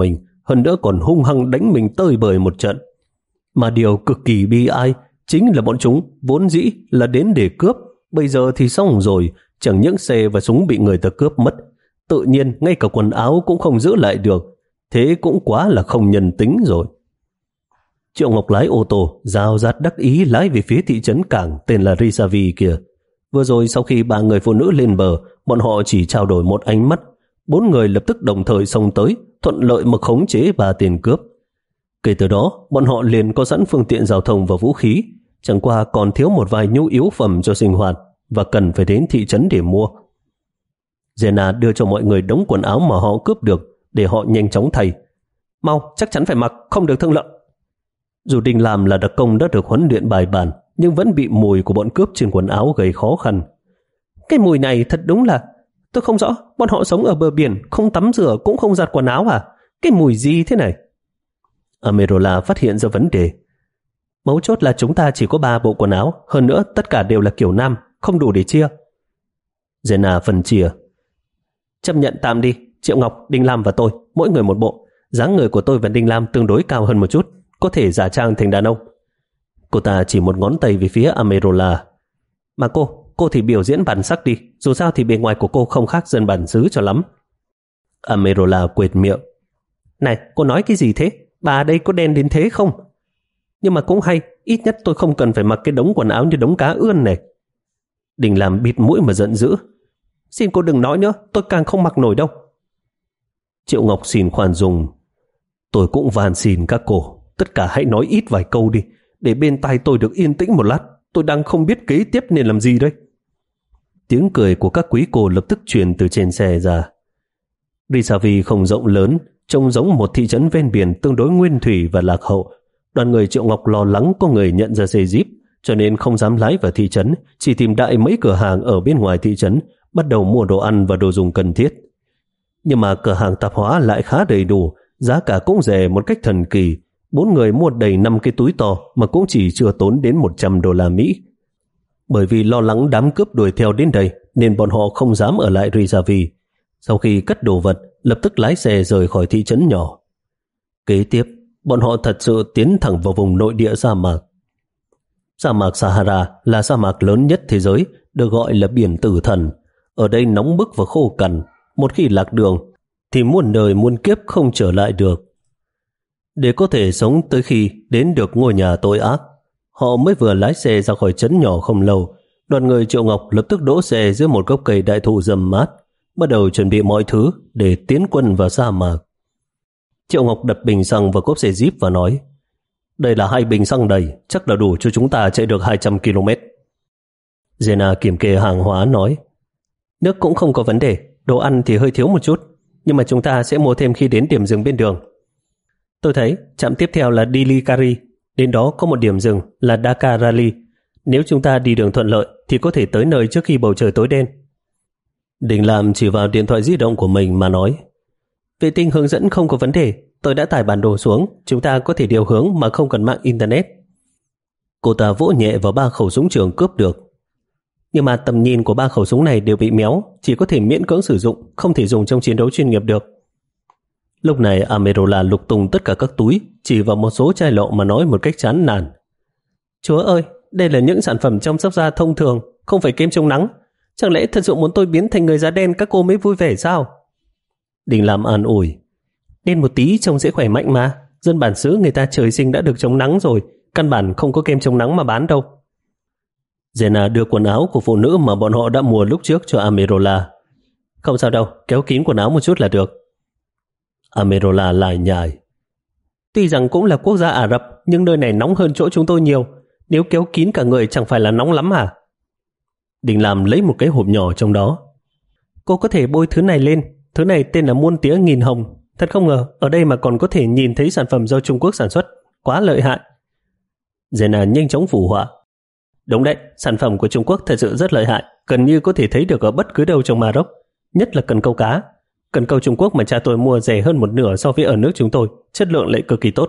hơn nữa còn hung hăng đánh mình tơi bời một trận. Mà điều cực kỳ bi ai chính là bọn chúng vốn dĩ là đến để cướp, bây giờ thì xong rồi, chẳng những xe và súng bị người ta cướp mất, tự nhiên ngay cả quần áo cũng không giữ lại được, thế cũng quá là không nhân tính rồi. Triệu Ngọc lái ô tô rào rạt đắc ý lái về phía thị trấn cảng tên là Risavi kia. Vừa rồi sau khi ba người phụ nữ lên bờ, bọn họ chỉ trao đổi một ánh mắt, bốn người lập tức đồng thời xông tới, thuận lợi mà khống chế ba tên cướp. Kể từ đó, bọn họ liền có sẵn phương tiện giao thông và vũ khí, chẳng qua còn thiếu một vài nhu yếu phẩm cho sinh hoạt và cần phải đến thị trấn để mua. Jenna đưa cho mọi người đống quần áo mà họ cướp được để họ nhanh chóng thay. Mau, chắc chắn phải mặc, không được thương lượng. Dù Đinh Lam là đặc công đã được huấn luyện bài bản, nhưng vẫn bị mùi của bọn cướp trên quần áo gây khó khăn. Cái mùi này thật đúng là... Tôi không rõ, bọn họ sống ở bờ biển, không tắm rửa cũng không giặt quần áo à? Cái mùi gì thế này? Amerola phát hiện ra vấn đề. Mấu chốt là chúng ta chỉ có ba bộ quần áo, hơn nữa tất cả đều là kiểu nam, không đủ để chia. Jenna phân chia. Chấp nhận tạm đi, Triệu Ngọc, Đinh Lam và tôi, mỗi người một bộ. Dáng người của tôi và Đinh Lam tương đối cao hơn một chút, có thể giả trang thành đàn ông. Cô ta chỉ một ngón tay về phía Amerola. Mà cô, cô thì biểu diễn bản sắc đi, dù sao thì bề ngoài của cô không khác dân bản xứ cho lắm. Amerola quệt miệng. Này, cô nói cái gì thế? Bà đây có đen đến thế không? Nhưng mà cũng hay, ít nhất tôi không cần phải mặc cái đống quần áo như đống cá ươn này. Đình làm bịt mũi mà giận dữ. Xin cô đừng nói nữa, tôi càng không mặc nổi đâu. Triệu Ngọc xin khoan dung. Tôi cũng van xin các cô, tất cả hãy nói ít vài câu đi, để bên tai tôi được yên tĩnh một lát. Tôi đang không biết kế tiếp nên làm gì đây. Tiếng cười của các quý cô lập tức truyền từ trên xe ra. Risavi không rộng lớn, trông giống một thị trấn ven biển tương đối nguyên thủy và lạc hậu. Đoàn người Triệu Ngọc lo lắng có người nhận ra xe Jeep, cho nên không dám lái vào thị trấn, chỉ tìm đại mấy cửa hàng ở bên ngoài thị trấn, bắt đầu mua đồ ăn và đồ dùng cần thiết. Nhưng mà cửa hàng tạp hóa lại khá đầy đủ, giá cả cũng rẻ một cách thần kỳ. Bốn người mua đầy năm cái túi to mà cũng chỉ chưa tốn đến một trăm đô la Mỹ. Bởi vì lo lắng đám cướp đuổi theo đến đây nên bọn họ không dám ở lại Risavi. Sau khi cất đồ vật, lập tức lái xe rời khỏi thị trấn nhỏ. Kế tiếp, bọn họ thật sự tiến thẳng vào vùng nội địa sa mạc. Sa mạc Sahara là sa mạc lớn nhất thế giới, được gọi là biển tử thần. Ở đây nóng bức và khô cằn, một khi lạc đường thì muôn đời muôn kiếp không trở lại được. Để có thể sống tới khi đến được ngôi nhà tội ác, họ mới vừa lái xe ra khỏi trấn nhỏ không lâu. Đoàn người Triệu Ngọc lập tức đỗ xe dưới một gốc cây đại thụ rậm mát, bắt đầu chuẩn bị mọi thứ để tiến quân vào sa mạc. Triệu Ngọc đập bình xăng vào cốp xe Jeep và nói: đây là hai bình xăng đầy, chắc là đủ cho chúng ta chạy được hai trăm ki lô mét. Jenna kiểm kê hàng hóa nói: nước cũng không có vấn đề, đồ ăn thì hơi thiếu một chút, nhưng mà chúng ta sẽ mua thêm khi đến điểm dừng bên đường. Tôi thấy trạm tiếp theo là Dilikari, đến đó có một điểm dừng là Dakar Rally. Nếu chúng ta đi đường thuận lợi thì có thể tới nơi trước khi bầu trời tối đen. Đình Lam chỉ vào điện thoại di động của mình mà nói: vệ tinh hướng dẫn không có vấn đề, tôi đã tải bản đồ xuống, chúng ta có thể điều hướng mà không cần mạng internet. Cô ta vỗ nhẹ vào ba khẩu súng trường cướp được. Nhưng mà tầm nhìn của ba khẩu súng này đều bị méo, chỉ có thể miễn cưỡng sử dụng, không thể dùng trong chiến đấu chuyên nghiệp được. Lúc này Amerola lục tung tất cả các túi, chỉ vào một số chai lọ mà nói một cách chán nản: Chúa ơi, đây là những sản phẩm chăm sóc da thông thường, không phải kem chống nắng. Chẳng lẽ thật sự muốn tôi biến thành người da đen các cô mới vui vẻ sao? Đình làm an ủi: đen một tí trông dễ khỏe mạnh mà, dân bản xứ người ta trời sinh đã được chống nắng rồi, căn bản không có kem chống nắng mà bán đâu. Jenna đưa quần áo của phụ nữ mà bọn họ đã mua lúc trước cho Amerola. Không sao đâu, kéo kín quần áo một chút là được. Amerola lại nhải: tuy rằng cũng là quốc gia Ả Rập, nhưng nơi này nóng hơn chỗ chúng tôi nhiều, nếu kéo kín cả người chẳng phải là nóng lắm à? Đình làm lấy một cái hộp nhỏ trong đó. Cô có thể bôi thứ này lên, thứ này tên là muôn tía nghìn hồng. Thật không ngờ, ở đây mà còn có thể nhìn thấy sản phẩm do Trung Quốc sản xuất, quá lợi hại. Jenna nhanh chóng phụ họa: đúng đấy, sản phẩm của Trung Quốc thật sự rất lợi hại, gần như có thể thấy được ở bất cứ đâu trong Maroc, nhất là cần câu cá. Cần câu Trung Quốc mà cha tôi mua rẻ hơn một nửa so với ở nước chúng tôi, chất lượng lại cực kỳ tốt.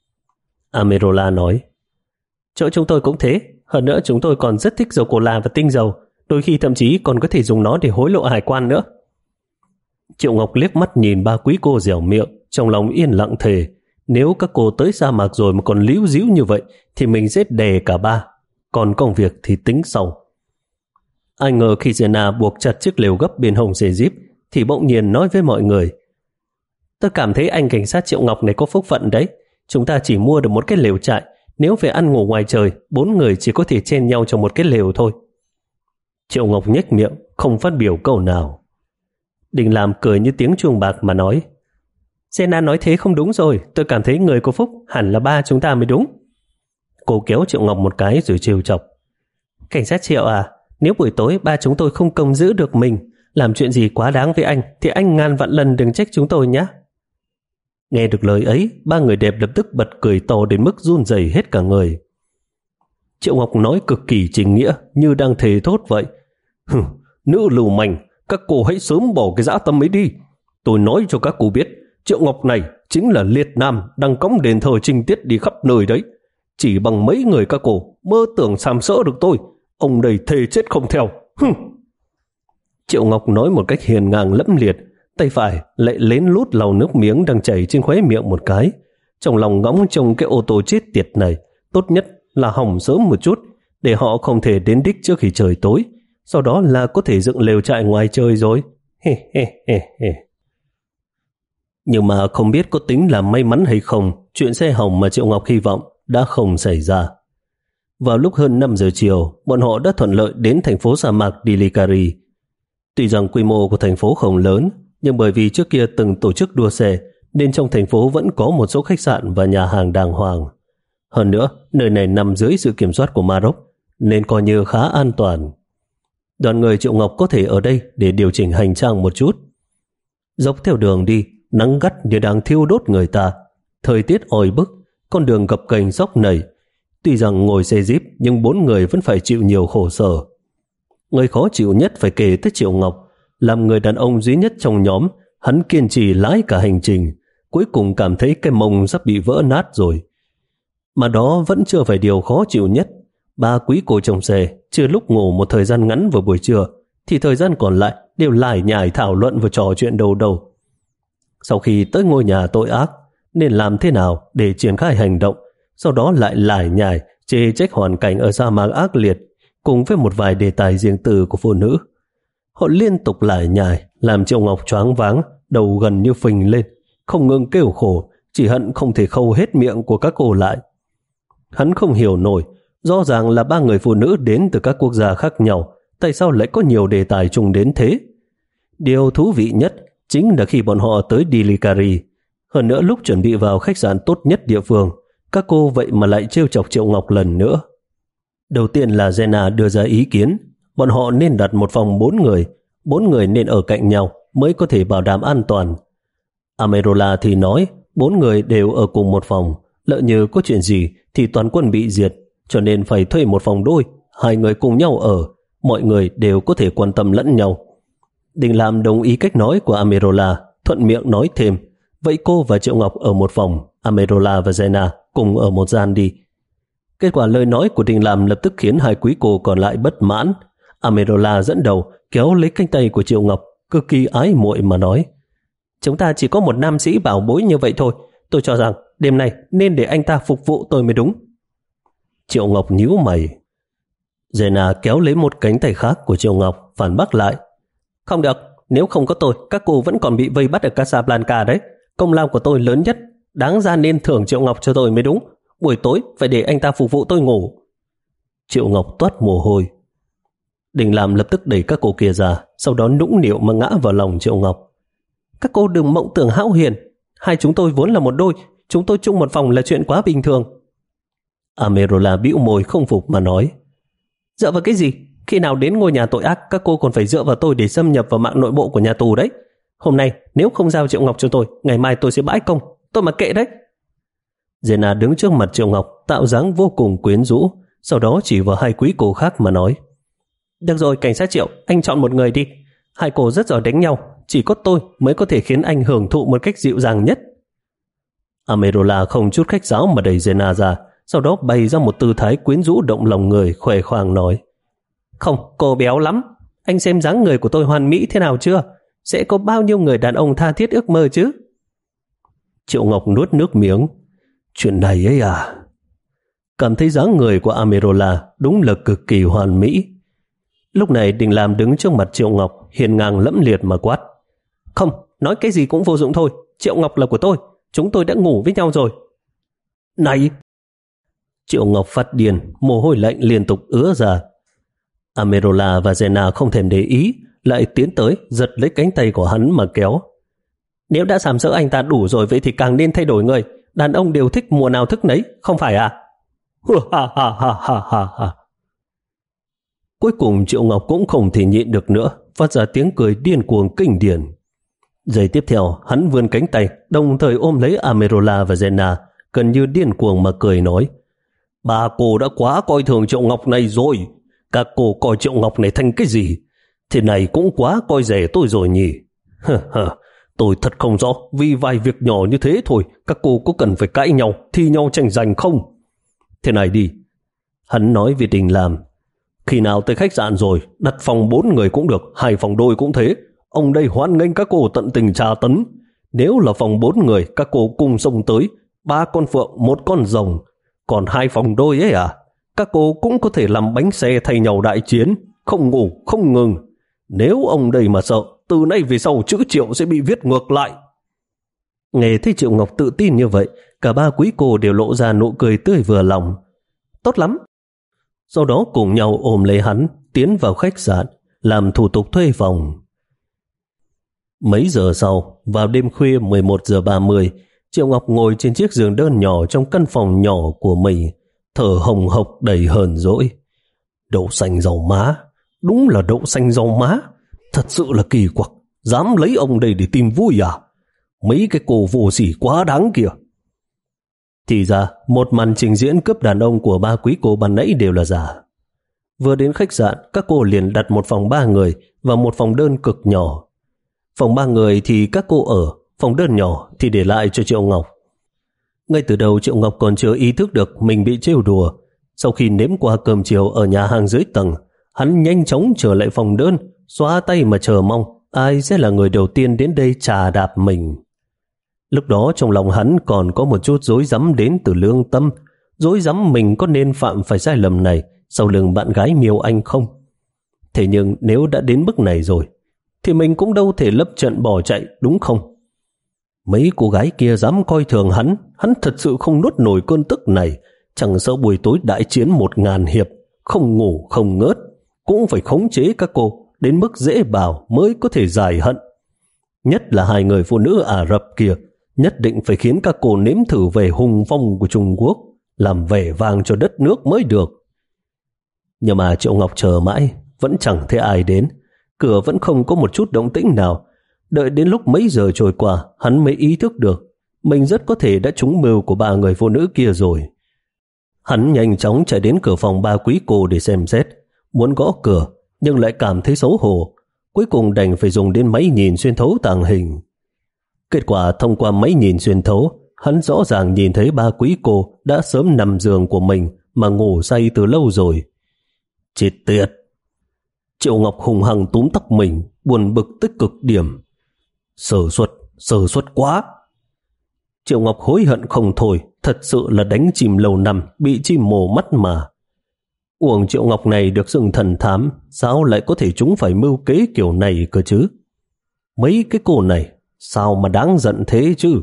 Amerola nói: chỗ chúng tôi cũng thế, hơn nữa chúng tôi còn rất thích dầu cola và tinh dầu, đôi khi thậm chí còn có thể dùng nó để hối lộ hải quan nữa. Triệu Ngọc liếc mắt nhìn ba quý cô dẻo miệng, trong lòng yên lặng thề, nếu các cô tới sa mạc rồi mà còn líu díu như vậy thì mình sẽ đè cả ba, còn công việc thì tính sau. Ai ngờ khi Zena buộc chặt chiếc lều gấp bên hông xe Jeep thì bỗng nhiên nói với mọi người: Tôi cảm thấy anh cảnh sát Triệu Ngọc này có phúc phận đấy. Chúng ta chỉ mua được một cái lều trại, nếu phải ăn ngủ ngoài trời, bốn người chỉ có thể chen nhau trong một cái lều thôi. Triệu Ngọc nhếch miệng, không phát biểu câu nào. Đình Làm cười như tiếng chuông bạc mà nói: Zena nói thế không đúng rồi, tôi cảm thấy người có phúc hẳn là ba chúng ta mới đúng. Cô kéo Triệu Ngọc một cái rồi trêu chọc: Cảnh sát Triệu à, nếu buổi tối ba chúng tôi không công giữ được mình, làm chuyện gì quá đáng với anh thì anh ngàn vạn lần đừng trách chúng tôi nhé. Nghe được lời ấy, ba người đẹp lập tức bật cười to đến mức run rẩy hết cả người. Triệu Ngọc nói cực kỳ chính nghĩa, như đang thề thốt vậy. Hừ, nữ lưu manh, các cô hãy sớm bỏ cái dã tâm ấy đi. Tôi nói cho các cô biết, Triệu Ngọc này chính là liệt nam đang cõng đền thờ trinh tiết đi khắp nơi đấy. Chỉ bằng mấy người các cô mơ tưởng sàm sỡ được tôi, ông đây thề chết không theo. Hừ. Triệu Ngọc nói một cách hiền ngang lẫm liệt, tay phải lại lén lút lau nước miếng đang chảy trên khóe miệng một cái. Trong lòng ngóng trông cái ô tô chết tiệt này, tốt nhất là hỏng sớm một chút, để họ không thể đến đích trước khi trời tối. Sau đó là có thể dựng lều trại ngoài trời rồi. He he he he. Nhưng mà không biết có tính là may mắn hay không, chuyện xe hỏng mà Triệu Ngọc hy vọng đã không xảy ra. Vào lúc hơn năm giờ chiều, bọn họ đã thuận lợi đến thành phố sa mạc Dilikari. Tuy rằng quy mô của thành phố không lớn, nhưng bởi vì trước kia từng tổ chức đua xe, nên trong thành phố vẫn có một số khách sạn và nhà hàng đàng hoàng. Hơn nữa, nơi này nằm dưới sự kiểm soát của Maroc, nên coi như khá an toàn. Đoàn người Triệu Ngọc có thể ở đây để điều chỉnh hành trang một chút. Dọc theo đường đi, nắng gắt như đang thiêu đốt người ta. Thời tiết oi bức, con đường gập ghềnh dốc nảy. Tuy rằng ngồi xe Jeep nhưng bốn người vẫn phải chịu nhiều khổ sở. Người khó chịu nhất phải kể tới Triệu Ngọc. Làm người đàn ông duy nhất trong nhóm, hắn kiên trì lái cả hành trình, cuối cùng cảm thấy cái mông sắp bị vỡ nát rồi. Mà đó vẫn chưa phải điều khó chịu nhất. Ba quý cô trong xe chưa lúc ngủ một thời gian ngắn vào buổi trưa, thì thời gian còn lại đều lải nhải thảo luận và trò chuyện đầu đầu. Sau khi tới ngôi nhà tội ác, nên làm thế nào để triển khai hành động, sau đó lại lải nhải chê trách hoàn cảnh ở sa mạc ác liệt, cùng với một vài đề tài riêng tư của phụ nữ. Họ liên tục lải nhải, làm Triệu Ngọc choáng váng, đầu gần như phình lên, không ngừng kêu khổ, chỉ hận không thể khâu hết miệng của các cô lại. Hắn không hiểu nổi, rõ ràng là ba người phụ nữ đến từ các quốc gia khác nhau, tại sao lại có nhiều đề tài chung đến thế? Điều thú vị nhất chính là khi bọn họ tới Dilikari. Hơn nữa lúc chuẩn bị vào khách sạn tốt nhất địa phương, các cô vậy mà lại trêu chọc Triệu Ngọc lần nữa. Đầu tiên là Zena đưa ra ý kiến, bọn họ nên đặt một phòng bốn người, bốn người nên ở cạnh nhau mới có thể bảo đảm an toàn. Amerola thì nói bốn người đều ở cùng một phòng, lỡ như có chuyện gì thì toàn quân bị diệt, cho nên phải thuê một phòng đôi, hai người cùng nhau ở, mọi người đều có thể quan tâm lẫn nhau. Đình Lam đồng ý cách nói của Amerola, thuận miệng nói thêm, vậy cô và Triệu Ngọc ở một phòng, Amerola và Zena cùng ở một gian đi. Kết quả lời nói của Đình Lam lập tức khiến hai quý cô còn lại bất mãn. Amerola dẫn đầu kéo lấy cánh tay của Triệu Ngọc, cực kỳ ái muội mà nói, chúng ta chỉ có một nam sĩ bảo bối như vậy thôi, tôi cho rằng đêm nay nên để anh ta phục vụ tôi mới đúng. Triệu Ngọc nhíu mày. Zena kéo lấy một cánh tay khác của Triệu Ngọc, phản bác lại, không được, nếu không có tôi, các cô vẫn còn bị vây bắt ở Casablanca đấy. Công lao của tôi lớn nhất, đáng ra nên thưởng Triệu Ngọc cho tôi mới đúng. Buổi tối phải để anh ta phục vụ tôi ngủ. Triệu Ngọc toát mồ hôi. Đình Lam lập tức đẩy các cô kia ra, sau đó nũng nịu mà ngã vào lòng Triệu Ngọc. Các cô đừng mộng tưởng hão huyền, hai chúng tôi vốn là một đôi, chúng tôi chung một phòng là chuyện quá bình thường. Amerola bĩu môi không phục mà nói, dựa vào cái gì? Khi nào đến ngôi nhà tội ác, các cô còn phải dựa vào tôi để xâm nhập vào mạng nội bộ của nhà tù đấy. Hôm nay nếu không giao Triệu Ngọc cho tôi, ngày mai tôi sẽ bãi công, tôi mà kệ đấy. Zena đứng trước mặt Triệu Ngọc, tạo dáng vô cùng quyến rũ, sau đó chỉ vào hai quý cô khác mà nói, được rồi cảnh sát Triệu, anh chọn một người đi. Hai cô rất giỏi đánh nhau, chỉ có tôi mới có thể khiến anh hưởng thụ một cách dịu dàng nhất. Amerola không chút khách sáo mà đẩy Zena ra, sau đó bày ra một tư thái quyến rũ động lòng người, khỏe khoang nói, không, cô béo lắm. Anh xem dáng người của tôi hoàn mỹ thế nào chưa? Sẽ có bao nhiêu người đàn ông tha thiết ước mơ chứ? Triệu Ngọc nuốt nước miếng. Chuyện này ấy à? Cảm thấy dáng người của Amerola đúng là cực kỳ hoàn mỹ. Lúc này Đình Lam đứng trước mặt Triệu Ngọc, hiên ngang lẫm liệt mà quát. Không, nói cái gì cũng vô dụng thôi. Triệu Ngọc là của tôi, chúng tôi đã ngủ với nhau rồi. Này! Triệu Ngọc phát điên, mồ hôi lạnh liên tục ứa ra. Amerola và Zena không thèm để ý, lại tiến tới giật lấy cánh tay của hắn mà kéo. Nếu đã sàm sỡ anh ta đủ rồi, vậy thì càng nên thay đổi người. Đàn ông đều thích mùa nào thức nấy, không phải à? Ha ha ha ha ha ha. Cuối cùng Triệu Ngọc cũng không thể nhịn được nữa, phát ra tiếng cười điên cuồng kinh điển. Giây tiếp theo, hắn vươn cánh tay, đồng thời ôm lấy Amerola và Zena, gần như điên cuồng mà cười nói. Bà cô đã quá coi thường Triệu Ngọc này rồi. Các cô coi Triệu Ngọc này thành cái gì? Thế này cũng quá coi rẻ tôi rồi nhỉ. Tôi thật không rõ, vì vài việc nhỏ như thế thôi, các cô có cần phải cãi nhau, thi nhau tranh giành không? Thế này đi. Hắn nói với Đình Lam. Khi nào tới khách sạn rồi, đặt phòng bốn người cũng được, hai phòng đôi cũng thế. Ông đây hoan nghênh các cô tận tình tra tấn. Nếu là phòng bốn người, các cô cùng xông tới, ba con phượng, một con rồng. Còn hai phòng đôi ấy à? Các cô cũng có thể làm bánh xe thay nhau đại chiến, không ngủ, không ngừng. Nếu ông đây mà sợ, từ nay về sau chữ Triệu sẽ bị viết ngược lại. Nghe thấy Triệu Ngọc tự tin như vậy, cả ba quý cô đều lộ ra nụ cười tươi vừa lòng. Tốt lắm. Sau đó cùng nhau ôm lấy hắn, tiến vào khách sạn, làm thủ tục thuê phòng. Mấy giờ sau, vào đêm khuya mười một giờ ba mươi, Triệu Ngọc ngồi trên chiếc giường đơn nhỏ trong căn phòng nhỏ của mình, thở hồng hộc đầy hờn dỗi. Đậu xanh dầu má, đúng là đậu xanh dầu má, thật sự là kỳ quặc, dám lấy ông đây để tìm vui à? Mấy cái cô vô sỉ quá đáng kìa. Thì ra, một màn trình diễn cướp đàn ông của ba quý cô ban nãy đều là giả. Vừa đến khách sạn, các cô liền đặt một phòng ba người và một phòng đơn cực nhỏ. Phòng ba người thì các cô ở, phòng đơn nhỏ thì để lại cho Triệu Ngọc. Ngay từ đầu Triệu Ngọc còn chưa ý thức được mình bị trêu đùa. Sau khi nếm qua cơm chiều ở nhà hàng dưới tầng, hắn nhanh chóng trở lại phòng đơn, xóa tay mà chờ mong ai sẽ là người đầu tiên đến đây chà đạp mình. Lúc đó trong lòng hắn còn có một chút rối rắm đến từ lương tâm, rối rắm mình có nên phạm phải sai lầm này sau lưng bạn gái Miêu Anh không. Thế nhưng nếu đã đến bước này rồi, thì mình cũng đâu thể lấp trận bỏ chạy, đúng không? Mấy cô gái kia dám coi thường hắn, hắn thật sự không nuốt nổi cơn tức này, chẳng sợ buổi tối đại chiến một ngàn hiệp, không ngủ không ngớt, cũng phải khống chế các cô đến mức dễ bào mới có thể giải hận. Nhất là hai người phụ nữ Ả Rập kia, nhất định phải khiến các cô nếm thử về hùng phong của Trung Quốc, làm vẻ vang cho đất nước mới được. Nhưng mà Triệu Ngọc chờ mãi, vẫn chẳng thấy ai đến, cửa vẫn không có một chút động tĩnh nào. Đợi đến lúc mấy giờ trôi qua, hắn mới ý thức được mình rất có thể đã trúng mưu của ba người phụ nữ kia rồi. Hắn nhanh chóng chạy đến cửa phòng ba quý cô để xem xét, muốn gõ cửa nhưng lại cảm thấy xấu hổ, cuối cùng đành phải dùng đến máy nhìn xuyên thấu tàng hình. Kết quả thông qua máy nhìn xuyên thấu, hắn rõ ràng nhìn thấy ba quý cô đã sớm nằm giường của mình mà ngủ say từ lâu rồi. Chết tiệt! Triệu Ngọc hùng hăng túm tóc mình, buồn bực tới cực điểm. Sơ suất, sơ suất quá! Triệu Ngọc hối hận không thôi, thật sự là đánh chim lâu năm, bị chim mổ mắt mà. Uổng Triệu Ngọc này được xưng thần thám, sao lại có thể chúng phải mưu kế kiểu này cơ chứ? Mấy cái cô này, sao mà đáng giận thế chứ?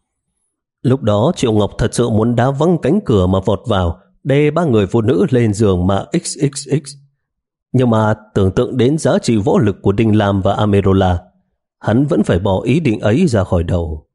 Lúc đó Triệu Ngọc thật sự muốn đá văng cánh cửa mà vọt vào, đè ba người phụ nữ lên giường mà ích ích ích. Nhưng mà tưởng tượng đến giá trị võ lực của Đinh Lam và Amerola, hắn vẫn phải bỏ ý định ấy ra khỏi đầu.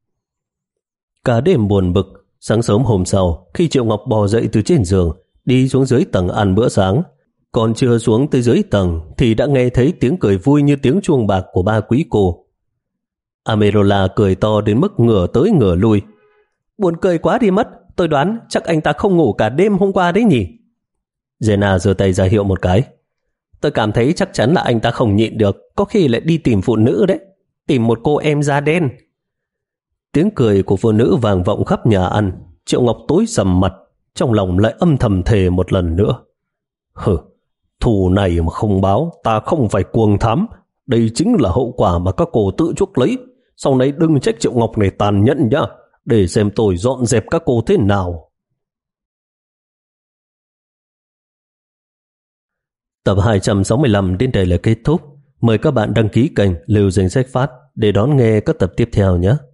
Cả đêm buồn bực, sáng sớm hôm sau, khi Triệu Ngọc bò dậy từ trên giường, đi xuống dưới tầng ăn bữa sáng, còn chưa xuống tới dưới tầng thì đã nghe thấy tiếng cười vui như tiếng chuông bạc của ba quý cô. Amerola cười to đến mức ngửa tới ngửa lui. Buồn cười quá đi mất, tôi đoán chắc anh ta không ngủ cả đêm hôm qua đấy nhỉ? Zena giơ tay ra hiệu một cái. Tôi cảm thấy chắc chắn là anh ta không nhịn được, có khi lại đi tìm phụ nữ đấy, tìm một cô em da đen. Tiếng cười của phụ nữ vang vọng khắp nhà ăn. Triệu Ngọc tối sầm mặt, trong lòng lại âm thầm thề một lần nữa. Hừ, thù này mà không báo, ta không phải cuồng thám. Đây chính là hậu quả mà các cô tự chuốc lấy. Sau này đừng trách Triệu Ngọc này tàn nhẫn nhá. để xem tôi dọn dẹp các cô thế nào. Tập hai trăm sáu mươi lăm đến đây là kết thúc. Mời các bạn đăng ký kênh Lưu Danh Sách Phát để đón nghe các tập tiếp theo nhé.